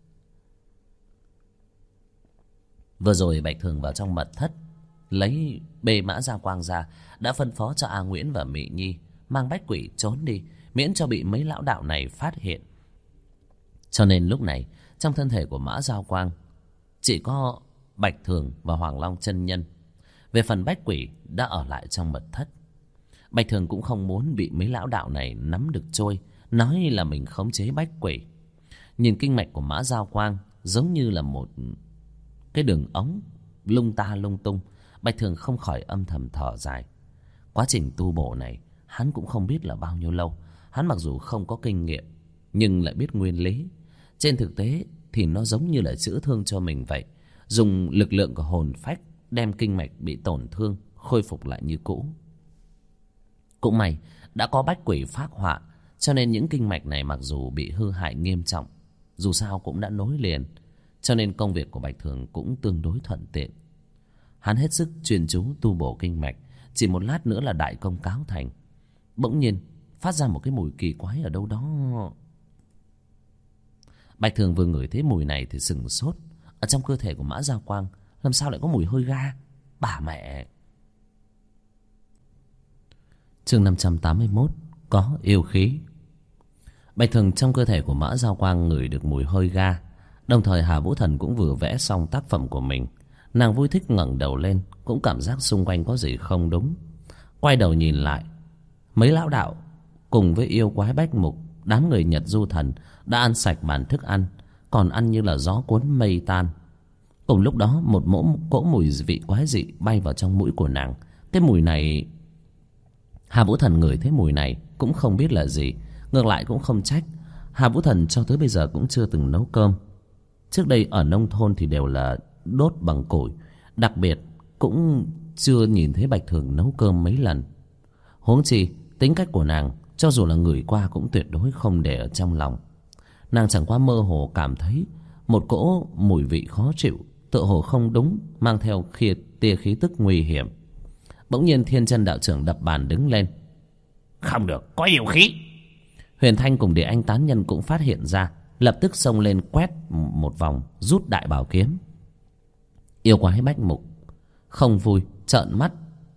Vừa rồi Bạch Thường vào trong mật thất lấy bê Mã Giao Quang ra, đã phân phó cho A Nguyễn và Mị Nhi mang bách quỷ trốn đi, miễn cho bị mấy lão đạo này phát hiện. Cho nên lúc này trong thân thể của Mã Giao Quang chỉ có Bạch Thường và Hoàng Long chân nhân. Về phần bách quỷ đã ở lại trong mật thất. Bạch Thường cũng không muốn bị mấy lão đạo này nắm được trôi, nói là mình khống chế bách quỷ. Nhìn kinh mạch của Mã Giao Quang giống như là một cái đường ống lung ta lung tung, Bạch Thường không khỏi âm thầm thở dài. Quá trình tu bổ này hắn cũng không biết là bao nhiêu lâu. Hắn mặc dù không có kinh nghiệm nhưng lại biết nguyên lý. Trên thực tế thì nó giống như là chữa thương cho mình vậy, dùng lực lượng của hồn phách đem kinh mạch bị tổn thương khôi phục lại như cũ. Cũng may đã có bách quỷ phác họa, cho nên những kinh mạch này mặc dù bị hư hại nghiêm trọng, dù sao cũng đã nối liền, cho nên công việc của Bạch Thường cũng tương đối thuận tiện. Hắn hết sức chuyên chú tu bổ kinh mạch, chỉ một lát nữa là đại công cáo thành. Bỗng nhiên phát ra một cái mùi kỳ quái ở đâu đó. Bạch Thường vừa ngửi thấy mùi này thì sửng sốt. Ở trong cơ thể của Mã Giao Quang làm sao lại có mùi hơi ga? Bà mẹ! Chương 581 có yêu khí. Bạch Thường trong cơ thể của Mã Giao Quang ngửi được mùi hơi ga. Đồng thời Hà Vũ Thần cũng vừa vẽ xong tác phẩm của mình. Nàng vui thích ngẩng đầu lên, cũng cảm giác xung quanh có gì không đúng. Quay đầu nhìn lại, mấy lão đạo cùng với yêu quái Bách Mục, đám người Nhật Du Thần đã ăn sạch bàn thức ăn, còn ăn như là gió cuốn mây tan. Cùng lúc đó một cỗ mùi vị quái dị bay vào trong mũi của nàng. Cái mùi này, Hà Vũ Thần ngửi thấy mùi này cũng không biết là gì, ngược lại cũng không trách. Hà Vũ Thần cho tới bây giờ cũng chưa từng nấu cơm. Trước đây ở nông thôn thì đều là đốt bằng củi, đặc biệt cũng chưa nhìn thấy Bạch Thường nấu cơm mấy lần. Huống chi tính cách của nàng, cho dù là ngửi qua cũng tuyệt đối không để ở trong lòng. Nàng chẳng qua mơ hồ cảm thấy một cỗ mùi vị khó chịu, tựa hồ không đúng, mang theo tia khí tức nguy hiểm. Bỗng nhiên Thiên Chân đạo trưởng đập bàn đứng lên. Không được, có yêu khí. Huyền Thanh cùng Địa Anh tán nhân cũng phát hiện ra, lập tức xông lên quét một vòng, rút đại bảo kiếm. Yêu quái Bách Mục không vui, trợn mắt.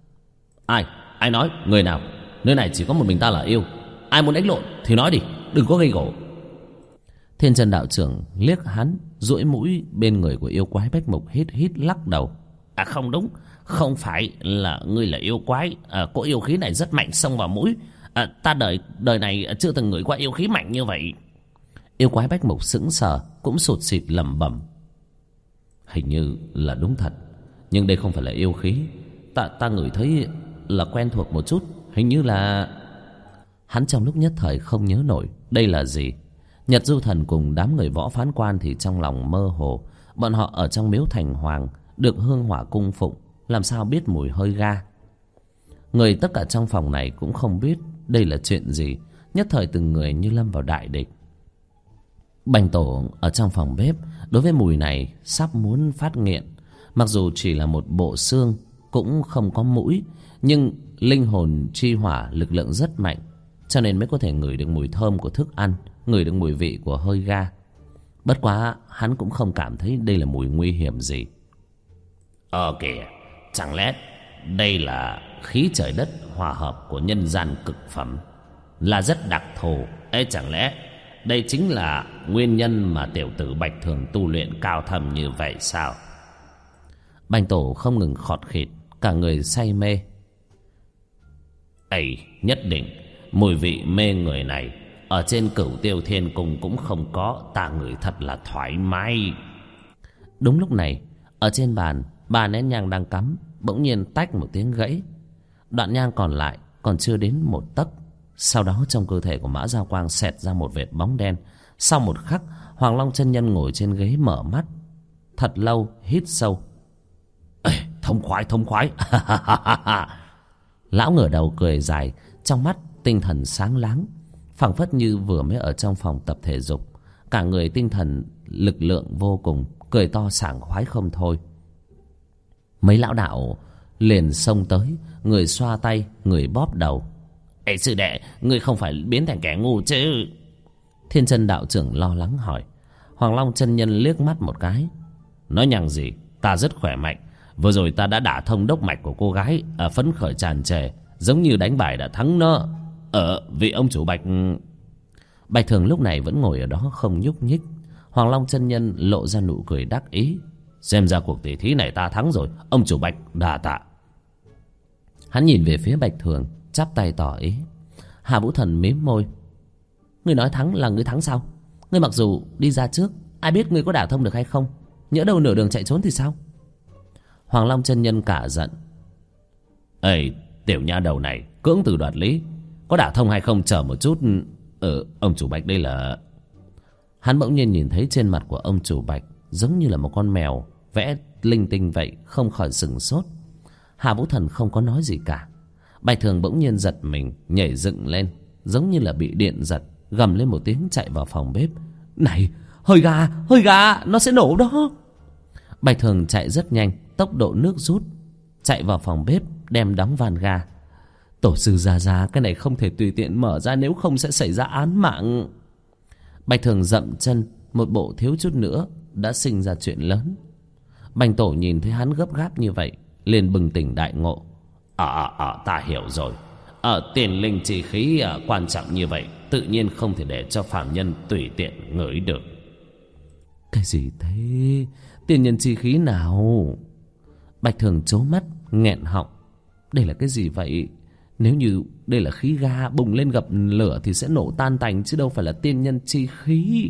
Ai nói? Người nào? Nơi này chỉ có một mình ta là yêu. Ai muốn đánh lộn thì nói đi, đừng có gây gổ. Thiên Chân đạo trưởng liếc hắn, duỗi mũi bên người của yêu quái Bách Mục, hít lắc đầu. Không đúng, không phải là ngươi là yêu quái. Cỗ yêu khí này rất mạnh, xông vào mũi. Ta đời này chưa từng ngửi qua yêu khí mạnh như vậy. Yêu quái Bách Mục sững sờ, cũng sụt sịt lẩm bẩm. Hình như là đúng thật, nhưng đây không phải là yêu khí. Ta ngửi thấy là quen thuộc một chút, hình như là... Hắn trong lúc nhất thời không nhớ nổi đây là gì. Nhật Du Thần cùng đám người Võ Phán Quan thì trong lòng mơ hồ. Bọn họ ở trong miếu thành hoàng, được hương hỏa cung phụng, làm sao biết mùi hơi ga. Người tất cả trong phòng này cũng không biết đây là chuyện gì. Nhất thời từng người như lâm vào đại địch. Bành Tổ ở trong phòng bếp đối với mùi này sắp muốn phát nghiện. Mặc dù chỉ là một bộ xương, cũng không có mũi, nhưng linh hồn chi hỏa lực lượng rất mạnh, cho nên mới có thể ngửi được mùi thơm của thức ăn, ngửi được mùi vị của hơi ga. Bất quá hắn cũng không cảm thấy đây là mùi nguy hiểm gì. Kìa, chẳng lẽ đây là khí trời đất hòa hợp của nhân gian cực phẩm? là rất đặc thù. Ê, chẳng lẽ đây chính là nguyên nhân mà tiểu tử Bạch Thường tu luyện cao thâm như vậy sao? Bành Tổ không ngừng khọt khịt, cả người say mê. Ây, nhất định mùi vị mê người này ở trên Cửu Tiêu Thiên Cung cũng không có. Ta ngửi thật là thoải mái. Đúng lúc này, ở trên bàn, 3 nén nhang đang cắm bỗng nhiên tách một tiếng gãy. Đoạn nhang còn lại còn chưa đến 1 tấc. Sau đó trong cơ thể của Mã Giao Quang xẹt ra một vệt bóng đen. Sau một khắc, Hoàng Long chân nhân ngồi trên ghế mở mắt thật lâu, hít sâu. Ê, thông khoái. Lão ngửa đầu cười dài, trong mắt tinh thần sáng láng, phảng phất như vừa mới ở trong phòng tập thể dục. Cả người tinh thần lực lượng vô cùng, cười to sảng khoái không thôi. Mấy lão đạo liền xông tới, người xoa tay, người bóp đầu. Ê sư đệ, ngươi không phải biến thành kẻ ngu chứ? Thiên Chân đạo trưởng lo lắng hỏi. Hoàng Long chân nhân liếc mắt một cái. Nói nhằng gì, ta rất khỏe mạnh. Vừa rồi ta đã đả thông đốc mạch của cô gái, phấn khởi tràn trề, giống như đánh bài đã thắng nó. Vị ông chủ Bạch... Bạch Thường lúc này vẫn ngồi ở đó không nhúc nhích. Hoàng Long chân nhân lộ ra nụ cười đắc ý. Xem ra cuộc tỷ thí này ta thắng rồi, ông chủ Bạch đà tạ. Hắn nhìn về phía Bạch Thường, chắp tay tỏ ý. Hà Vũ Thần mím môi. Ngươi nói thắng là ngươi thắng sao? Ngươi mặc dù đi ra trước, ai biết ngươi có đả thông được hay không? Nhỡ đâu nửa đường chạy trốn thì sao? Hoàng Long chân nhân cả giận. Ê, tiểu nha đầu này cưỡng từ đoạt lý, có đả thông hay không chờ một chút. Ông chủ Bạch đây là... Hắn bỗng nhiên nhìn thấy trên mặt của ông chủ Bạch giống như là một con mèo vẽ linh tinh vậy, không khỏi sửng sốt. Hà Vũ Thần không có nói gì cả. Bạch Thường bỗng nhiên giật mình, nhảy dựng lên, giống như là bị điện giật, gầm lên một tiếng chạy vào phòng bếp. Này, hơi gà, nó sẽ nổ đó. Bạch Thường chạy rất nhanh, tốc độ nước rút, chạy vào phòng bếp, đem đóng van ga. Tổ sư già, cái này không thể tùy tiện mở ra, nếu không sẽ xảy ra án mạng. Bạch Thường dậm chân, một bộ thiếu chút nữa đã sinh ra chuyện lớn. Bành Tổ nhìn thấy hắn gấp gáp như vậy, liền bừng tỉnh đại ngộ. Ta hiểu rồi. Tiền linh chi khí quan trọng như vậy, tự nhiên không thể để cho phàm nhân tùy tiện ngửi được. Cái gì thế? Tiền nhân chi khí nào? Bạch Thường trố mắt, nghẹn họng. Đây là cái gì vậy? Nếu như đây là khí ga bùng lên gặp lửa thì sẽ nổ tan tành, chứ đâu phải là tiên nhân chi khí.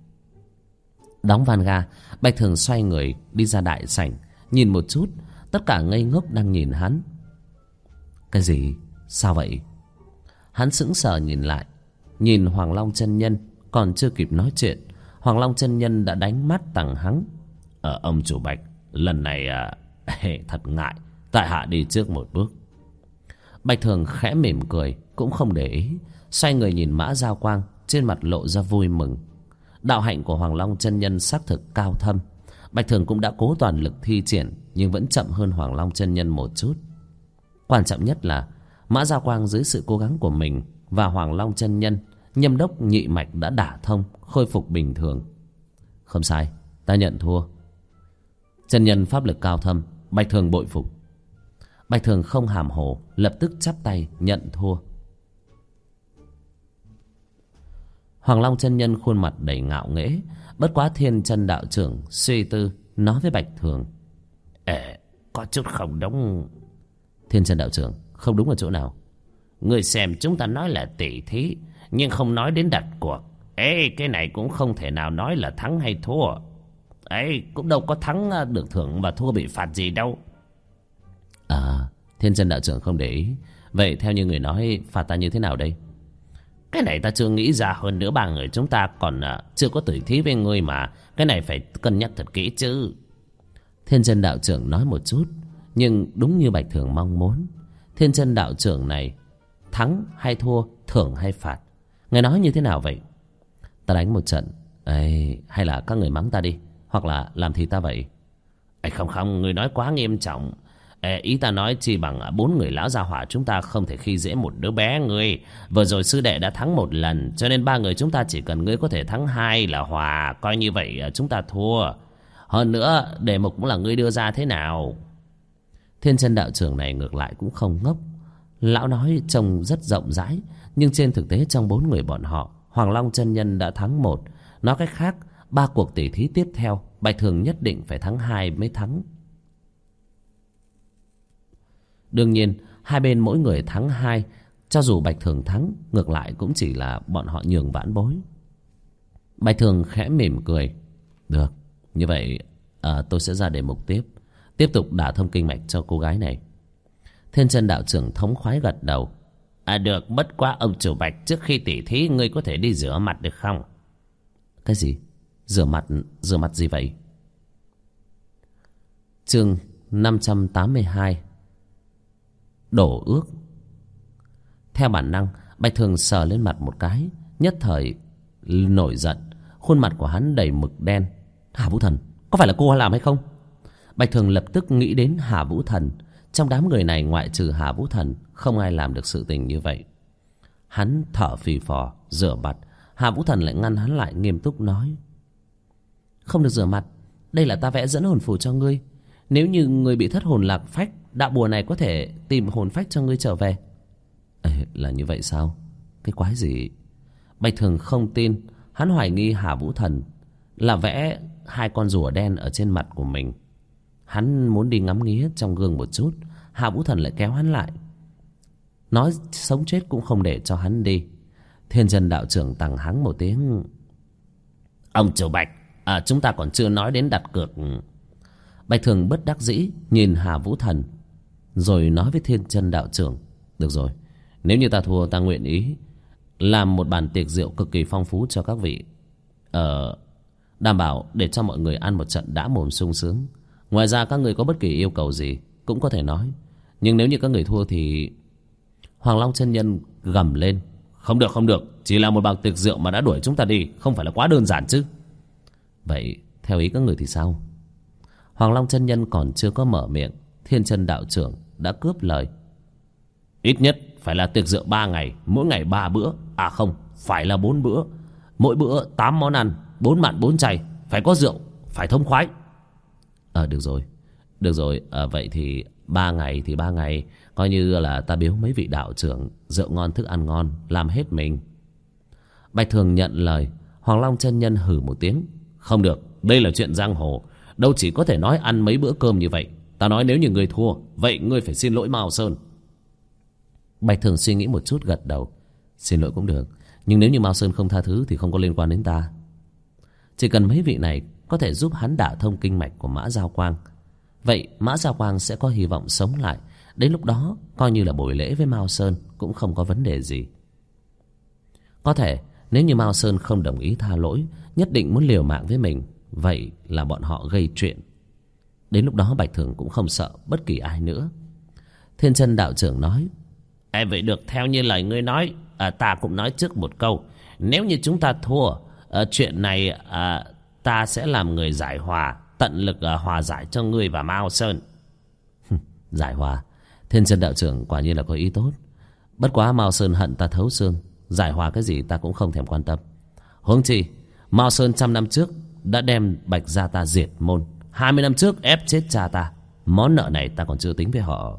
Đóng van ga, Bạch Thường xoay người đi ra đại sảnh, nhìn một chút, tất cả ngây ngốc đang nhìn hắn. Cái gì? Sao vậy? Hắn sững sờ nhìn lại, nhìn Hoàng Long chân nhân, còn chưa kịp nói chuyện, Hoàng Long chân nhân đã đánh mắt tằng hắn. Ông chủ Bạch, lần này thật ngại, tại hạ đi trước một bước. Bạch Thường khẽ mỉm cười, cũng không để ý, xoay người nhìn Mã Giao Quang, trên mặt lộ ra vui mừng. Đạo hạnh của Hoàng Long chân nhân xác thực cao thâm. Bạch Thường cũng đã cố toàn lực thi triển, nhưng vẫn chậm hơn Hoàng Long chân nhân một chút. Quan trọng nhất là Mã Giao Quang dưới sự cố gắng của mình và Hoàng Long chân nhân, nhâm đốc nhị mạch đã đả thông, khôi phục bình thường. Không sai, ta nhận thua. Chân nhân pháp lực cao thâm, Bạch Thường bội phục. Bạch Thường không hàm hồ, lập tức chắp tay nhận thua. Hoàng Long chân nhân khuôn mặt đầy ngạo nghễ. Bất quá Thiên Chân đạo trưởng suy tư, nói với Bạch Thường. Có chút không đúng. Thiên Chân đạo trưởng, không đúng ở chỗ nào? Người xem, chúng ta nói là tỷ thí, nhưng không nói đến đặt cuộc. Cái này cũng không thể nào nói là thắng hay thua. Cũng đâu có thắng được thưởng và thua bị phạt gì đâu. Thiên Chân đạo trưởng không để ý. Vậy theo như người nói, phạt ta như thế nào đây? Cái này ta chưa nghĩ ra, hơn nữa 3 người chúng ta còn chưa có tỷ thí với ngươi mà. Cái này phải cân nhắc thật kỹ chứ. Thiên Chân đạo trưởng nói một chút, nhưng đúng như Bạch Thường mong muốn. Thiên Chân đạo trưởng này thắng hay thua, thưởng hay phạt, ngài nói như thế nào vậy? Ta đánh một trận, hay là các người mắng ta đi, hoặc là làm thì ta vậy? Không, người nói quá nghiêm trọng. Ý ta nói chỉ bằng 4 người lão gia hỏa chúng ta không thể khi dễ một đứa bé ngươi. Vừa rồi sư đệ đã thắng 1 lần, cho nên 3 người chúng ta chỉ cần ngươi có thể thắng 2 là hòa, coi như vậy chúng ta thua. Hơn nữa đề mục cũng là ngươi đưa ra thế nào. Thiên Chân đạo trưởng này ngược lại cũng không ngốc. Lão nói trông rất rộng rãi, Nhưng trên thực tế trong 4 người bọn họ, Hoàng Long chân nhân đã thắng 1. Nói cách khác, 3 cuộc tỉ thí tiếp theo Bạch Thường nhất định phải thắng 2 mới thắng. Đương nhiên hai bên mỗi người thắng 2. Cho dù Bạch Thường thắng, ngược lại cũng chỉ là bọn họ nhường vãn bối. Bạch Thường khẽ mỉm cười. Được, như vậy tôi sẽ ra đề mục tiếp tục đả thông kinh mạch cho cô gái này. Thiên Chân đạo trưởng thống khoái gật đầu. Được, bất quá ông chủ Bạch, trước khi tỉ thí ngươi có thể đi rửa mặt được không? Cái gì? Rửa mặt gì vậy? Chương 582 Đổ ước. Theo bản năng, Bạch Thường sờ lên mặt một cái, nhất thời nổi giận. Khuôn mặt của hắn đầy mực đen. Hà Vũ Thần, có phải là cô làm hay không? Bạch Thường lập tức nghĩ đến Hà Vũ Thần. Trong đám người này ngoại trừ Hà Vũ Thần, không ai làm được sự tình như vậy. Hắn thở phì phò rửa mặt. Hà Vũ Thần lại ngăn hắn lại, nghiêm túc nói: Không được rửa mặt, đây là ta vẽ dẫn hồn phù cho ngươi. Nếu như ngươi bị thất hồn lạc phách, đạo bùa này có thể tìm hồn phách cho ngươi trở về. Là như vậy sao? Cái quái gì? Bạch Thường không tin. Hắn hoài nghi Hà Vũ Thần là vẽ 2 con rùa đen ở trên mặt của mình. Hắn muốn đi ngắm nghía trong gương một chút. Hà Vũ Thần lại kéo hắn lại, nói sống chết cũng không để cho hắn đi. Thiên Chân đạo trưởng tằng hắng một tiếng. Ông chủ Bạch, chúng ta còn chưa nói đến đặt cược. Bạch Thường bất đắc dĩ nhìn Hà Vũ Thần, rồi nói với Thiên Chân đạo trưởng: Được rồi, nếu như ta thua, ta nguyện ý làm một bàn tiệc rượu cực kỳ phong phú cho các vị, đảm bảo để cho mọi người ăn một trận đã mồm sung sướng. Ngoài ra các người có bất kỳ yêu cầu gì cũng có thể nói, nhưng nếu như các người thua thì... Hoàng Long chân nhân gầm lên: Không được, chỉ là một bàn tiệc rượu mà đã đuổi chúng ta đi, không phải là quá đơn giản chứ? Vậy theo ý các người thì sao? Hoàng Long chân nhân còn chưa có mở miệng, Thiên Chân đạo trưởng đã cướp lời: Ít nhất phải là tiệc rượu 3 ngày, mỗi ngày 3 bữa. Không, phải là 4 bữa. Mỗi bữa 8 món ăn, 4 mặn 4 chay. Phải có rượu, phải thông khoái. Được rồi, vậy thì 3 ngày thì 3 ngày. Coi như là ta biếu mấy vị đạo trưởng rượu ngon thức ăn ngon, làm hết mình. Bạch Thường nhận lời. Hoàng Long chân nhân hử một tiếng: Không được, đây là chuyện giang hồ, đâu chỉ có thể nói ăn mấy bữa cơm như vậy. Ta nói nếu như ngươi thua, vậy ngươi phải xin lỗi Mao Sơn. Bạch Thường suy nghĩ một chút gật đầu: Xin lỗi cũng được, nhưng nếu như Mao Sơn không tha thứ thì không có liên quan đến ta. Chỉ cần mấy vị này có thể giúp hắn đả thông kinh mạch của Mã Giao Quang, vậy Mã Giao Quang sẽ có hy vọng sống lại. Đến lúc đó coi như là buổi lễ với Mao Sơn cũng không có vấn đề gì. Có thể nếu như Mao Sơn không đồng ý tha lỗi, nhất định muốn liều mạng với mình, vậy là bọn họ gây chuyện. Đến lúc đó Bạch Thường cũng không sợ bất kỳ ai nữa. Thiên Chân đạo trưởng nói: Vậy được, theo như lời ngươi nói, ta cũng nói trước một câu. Nếu như chúng ta thua, chuyện này ta sẽ làm người giải hòa, tận lực hòa giải cho ngươi và Mao Sơn. Giải hòa? Thiên Chân đạo trưởng quả nhiên là có ý tốt. Bất quá Mao Sơn hận ta thấu xương, giải hòa cái gì ta cũng không thèm quan tâm. Huống chi Mao Sơn 100 năm trước đã đem Bạch gia ta diệt môn, 20 năm trước ép chết cha ta. Món nợ này ta còn chưa tính với họ.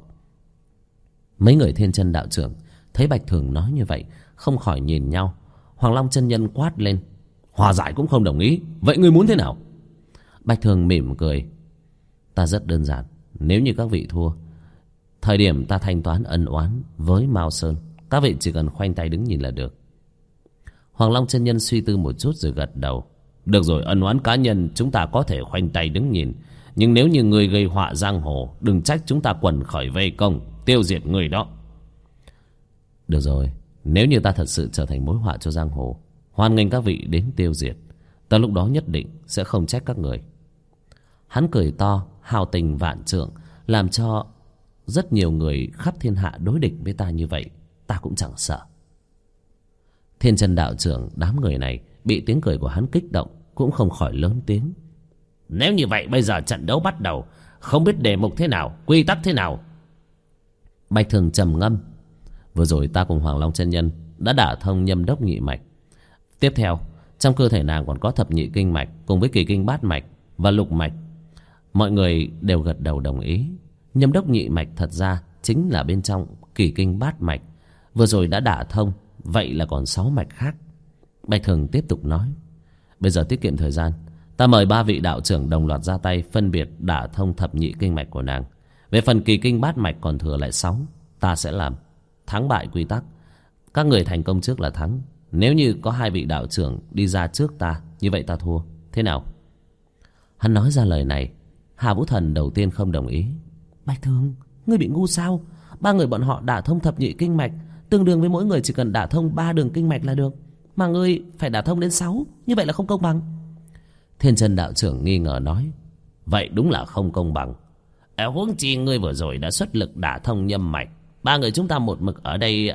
Mấy người Thiên Chân đạo trưởng thấy Bạch Thường nói như vậy, không khỏi nhìn nhau. Hoàng Long chân nhân quát lên: Hòa giải cũng không đồng ý, vậy ngươi muốn thế nào? Bạch Thường mỉm cười: Ta rất đơn giản, nếu như các vị thua, thời điểm ta thanh toán ân oán với Mao Sơn, các vị chỉ cần khoanh tay đứng nhìn là được. Hoàng Long chân nhân suy tư một chút rồi gật đầu: Được rồi, ân oán cá nhân chúng ta có thể khoanh tay đứng nhìn, nhưng nếu như người gây họa giang hồ, đừng trách chúng ta quần khởi vây công tiêu diệt người đó. Được rồi, nếu như ta thật sự trở thành mối họa cho giang hồ, hoan nghênh các vị đến tiêu diệt. Ta lúc đó nhất định sẽ không trách các người. Hắn cười to, hào tình vạn trượng, làm cho rất nhiều người khắp thiên hạ đối địch với ta như vậy, ta cũng chẳng sợ. Thiên Chân đạo trưởng đám người này bị tiếng cười của hắn kích động, cũng không khỏi lớn tiếng: Nếu như vậy bây giờ trận đấu bắt đầu, không biết đề mục thế nào, quy tắc thế nào? Bạch Thường trầm ngâm: Vừa rồi ta cùng Hoàng Long chân nhân đã đả thông nhâm đốc nhị mạch. Tiếp theo trong cơ thể nàng còn có thập nhị kinh mạch cùng với kỳ kinh bát mạch và lục mạch. Mọi người đều gật đầu đồng ý. Nhâm đốc nhị mạch thật ra chính là bên trong kỳ kinh bát mạch. Vừa rồi đã đả thông, vậy là còn 6 mạch khác. Bạch Thường tiếp tục nói: bây giờ tiết kiệm thời gian, ta mời 3 vị đạo trưởng đồng loạt ra tay, phân biệt đả thông thập nhị kinh mạch của nàng. Về phần kỳ kinh bát mạch còn thừa lại 6, ta sẽ làm. Thắng bại quy tắc, các người thành công trước là thắng. Nếu như có 2 vị đạo trưởng đi ra trước ta, như vậy ta thua. Thế nào? Hắn nói ra lời này, Hà Vũ Thần đầu tiên không đồng ý. Bạch Thường, ngươi bị ngu sao? 3 người bọn họ đả thông thập nhị kinh mạch, tương đương với mỗi người chỉ cần đả thông 3 đường kinh mạch là được, mà ngươi phải đả thông đến 6, như vậy là không công bằng. Thiên Chân đạo trưởng nghi ngờ nói: vậy đúng là không công bằng. Huống chi ngươi vừa rồi đã xuất lực đả thông nhâm mạch. 3 người chúng ta một mực ở đây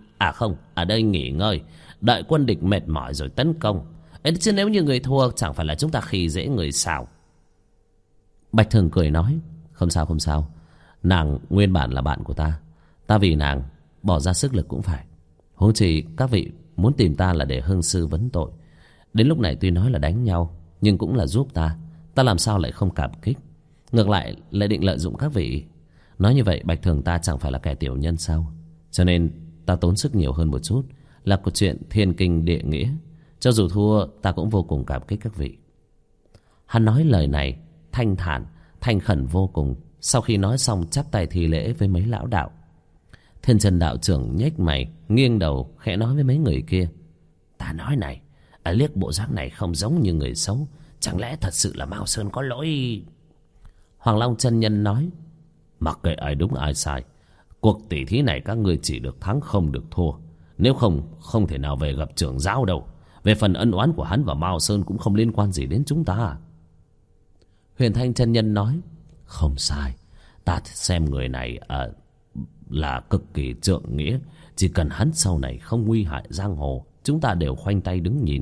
ở đây nghỉ ngơi, đợi quân địch mệt mỏi rồi tấn công. Chứ nếu như người thua, chẳng phải là chúng ta khi dễ người sao? Bạch Thường cười nói: không sao không sao, nàng nguyên bản là bạn của ta, ta vì nàng bỏ ra sức lực cũng phải. Huống chi các vị muốn tìm ta là để hương sư vấn tội. Đến lúc này tuy nói là đánh nhau, nhưng cũng là giúp ta làm sao lại không cảm kích? Ngược lại định lợi dụng các vị. Nói như vậy Bạch Thường ta chẳng phải là kẻ tiểu nhân sao? Cho nên ta tốn sức nhiều hơn một chút, là một chuyện thiên kinh địa nghĩa. Cho dù thua, ta cũng vô cùng cảm kích các vị. Hắn nói lời này thanh thản, thành khẩn vô cùng. Sau khi nói xong chắp tay thi lễ với mấy lão đạo. Thiên Chân đạo trưởng nhếch mày, nghiêng đầu khẽ nói với mấy người kia: ta nói này, liếc bộ dáng này không giống như người xấu, chẳng lẽ thật sự là Mao Sơn có lỗi? Hoàng Long chân nhân nói: mặc kệ ai đúng ai sai, cuộc tỷ thí này các ngươi chỉ được thắng không được thua. Nếu không thể nào về gặp trưởng giáo đâu. Về phần ân oán của hắn và Mao Sơn cũng không liên quan gì đến chúng ta. Huyền Thanh chân nhân nói: không sai, ta xem người này là cực kỳ trượng nghĩa. Chỉ cần hắn sau này không nguy hại giang hồ, chúng ta đều khoanh tay đứng nhìn.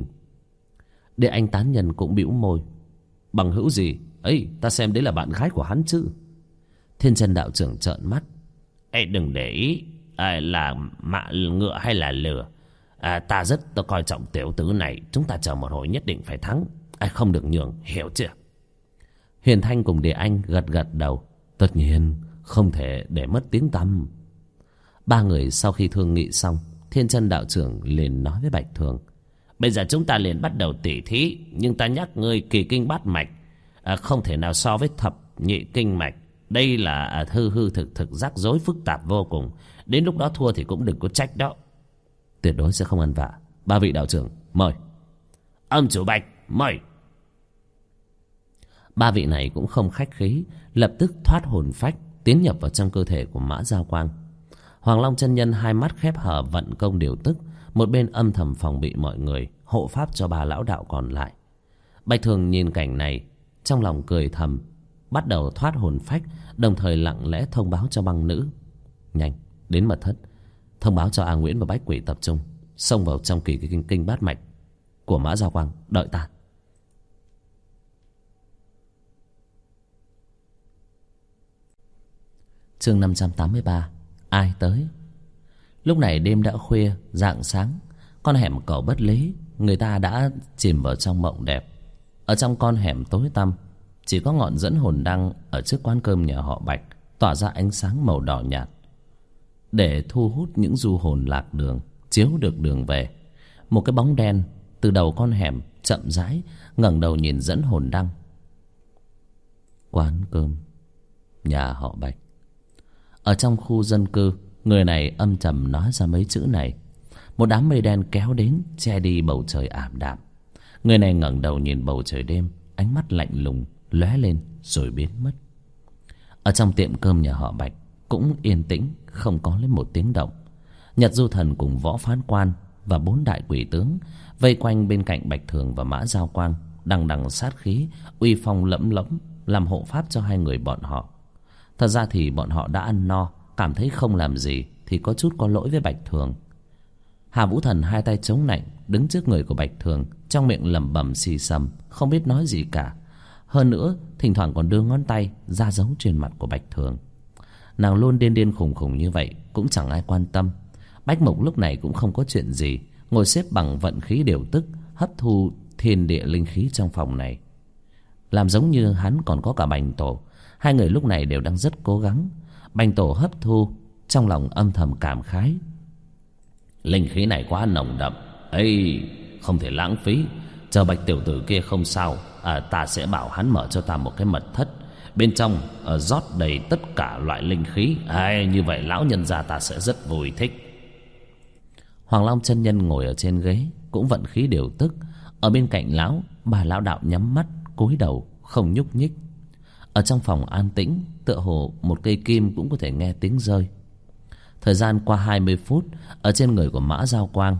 Để anh tán nhân cũng bĩu môi: bằng hữu gì ấy, ta xem đấy là bạn gái của hắn chứ. Thiên Chân đạo trưởng trợn mắt: đừng để ý là mạ ngựa hay là lừa. Ta coi trọng tiểu tử này, chúng ta chờ một hồi nhất định phải thắng, không được nhường, hiểu chưa? Huyền Thanh cùng Đề Anh gật gật đầu: tất nhiên, không thể để mất tiếng tăm. 3 người sau khi thương nghị xong, Thiên Chân đạo trưởng liền nói với Bạch Thường: bây giờ chúng ta liền bắt đầu tỉ thí. Nhưng ta nhắc ngươi, kỳ kinh bát mạch không thể nào so với thập nhị kinh mạch. Đây là hư thực rắc rối phức tạp vô cùng. Đến lúc đó thua thì cũng đừng có trách đó. Tuyệt đối sẽ không ăn vạ. 3 vị đạo trưởng mời. Ông chủ Bạch mời. 3 vị này cũng không khách khí, lập tức thoát hồn phách tiến nhập vào trong cơ thể của Mã Giao Quang. Hoàng Long chân nhân hai mắt khép hờ vận công điều tức, một bên âm thầm phòng bị mọi người, hộ pháp cho 3 lão đạo còn lại. Bạch Thường nhìn cảnh này, trong lòng cười thầm, bắt đầu thoát hồn phách, đồng thời lặng lẽ thông báo cho băng nữ: nhanh đến mật thất, thông báo cho A Nguyễn và Bách Quỷ tập trung, xông vào trong kỳ kinh bát mạch của Mã Giao Quang, đợi ta. Chương 583: ai tới? Lúc này đêm đã khuya, rạng sáng, con hẻm cầu Bất Lý, người ta đã chìm vào trong mộng đẹp. Ở trong con hẻm tối tăm, chỉ có ngọn dẫn hồn đăng ở trước quán cơm nhà họ Bạch tỏa ra ánh sáng màu đỏ nhạt, để thu hút những du hồn lạc đường, chiếu được đường về. Một cái bóng đen từ đầu con hẻm chậm rãi ngẩng đầu nhìn dẫn hồn đăng. Quán cơm nhà họ Bạch. Ở trong khu dân cư, người này âm trầm nói ra mấy chữ này. Một đám mây đen kéo đến, che đi bầu trời ảm đạm. Người này ngẩng đầu nhìn bầu trời đêm, ánh mắt lạnh lùng lóe lên rồi biến mất. Ở trong tiệm cơm nhà họ Bạch cũng yên tĩnh, không có lấy một tiếng động. Nhật Du Thần cùng Võ Phán Quan và 4 đại quỷ tướng vây quanh bên cạnh Bạch Thường và Mã Giao Quang, đằng đằng sát khí, uy phong lẫm lẫm, làm hộ pháp cho 2 người bọn họ. Thật ra thì bọn họ đã ăn no, cảm thấy không làm gì thì có chút có lỗi với Bạch Thường. Hà Vũ Thần 2 tay chống nạnh đứng trước người của Bạch Thường, trong miệng lẩm bẩm xì xầm, không biết nói gì cả. Hơn nữa thỉnh thoảng còn đưa ngón tay ra dấu trên mặt của Bạch Thường. Nàng luôn điên khùng khùng như vậy cũng chẳng ai quan tâm. Bách Mộc lúc này cũng không có chuyện gì, ngồi xếp bằng vận khí điều tức, hấp thu thiên địa linh khí trong phòng này, làm giống như hắn còn có cả Bành Tổ. 2 người lúc này đều đang rất cố gắng. Bành Tổ hấp thu, trong lòng âm thầm cảm khái: Linh khí này quá nồng đậm ấy, không thể lãng phí. Chờ Bạch tiểu tử kia không sao, ta sẽ bảo hắn mở cho ta một cái mật thất, bên trong rót đầy tất cả loại linh khí. Như vậy lão nhân gia ta sẽ rất vui thích. Hoàng Long chân nhân ngồi ở trên ghế, cũng vận khí điều tức. Ở bên cạnh lão, bà lão đạo nhắm mắt cúi đầu không nhúc nhích. Ở trong phòng an tĩnh, tựa hồ một cây kim cũng có thể nghe tiếng rơi. Thời gian qua 20 phút, ở trên người của Mã Giao Quang,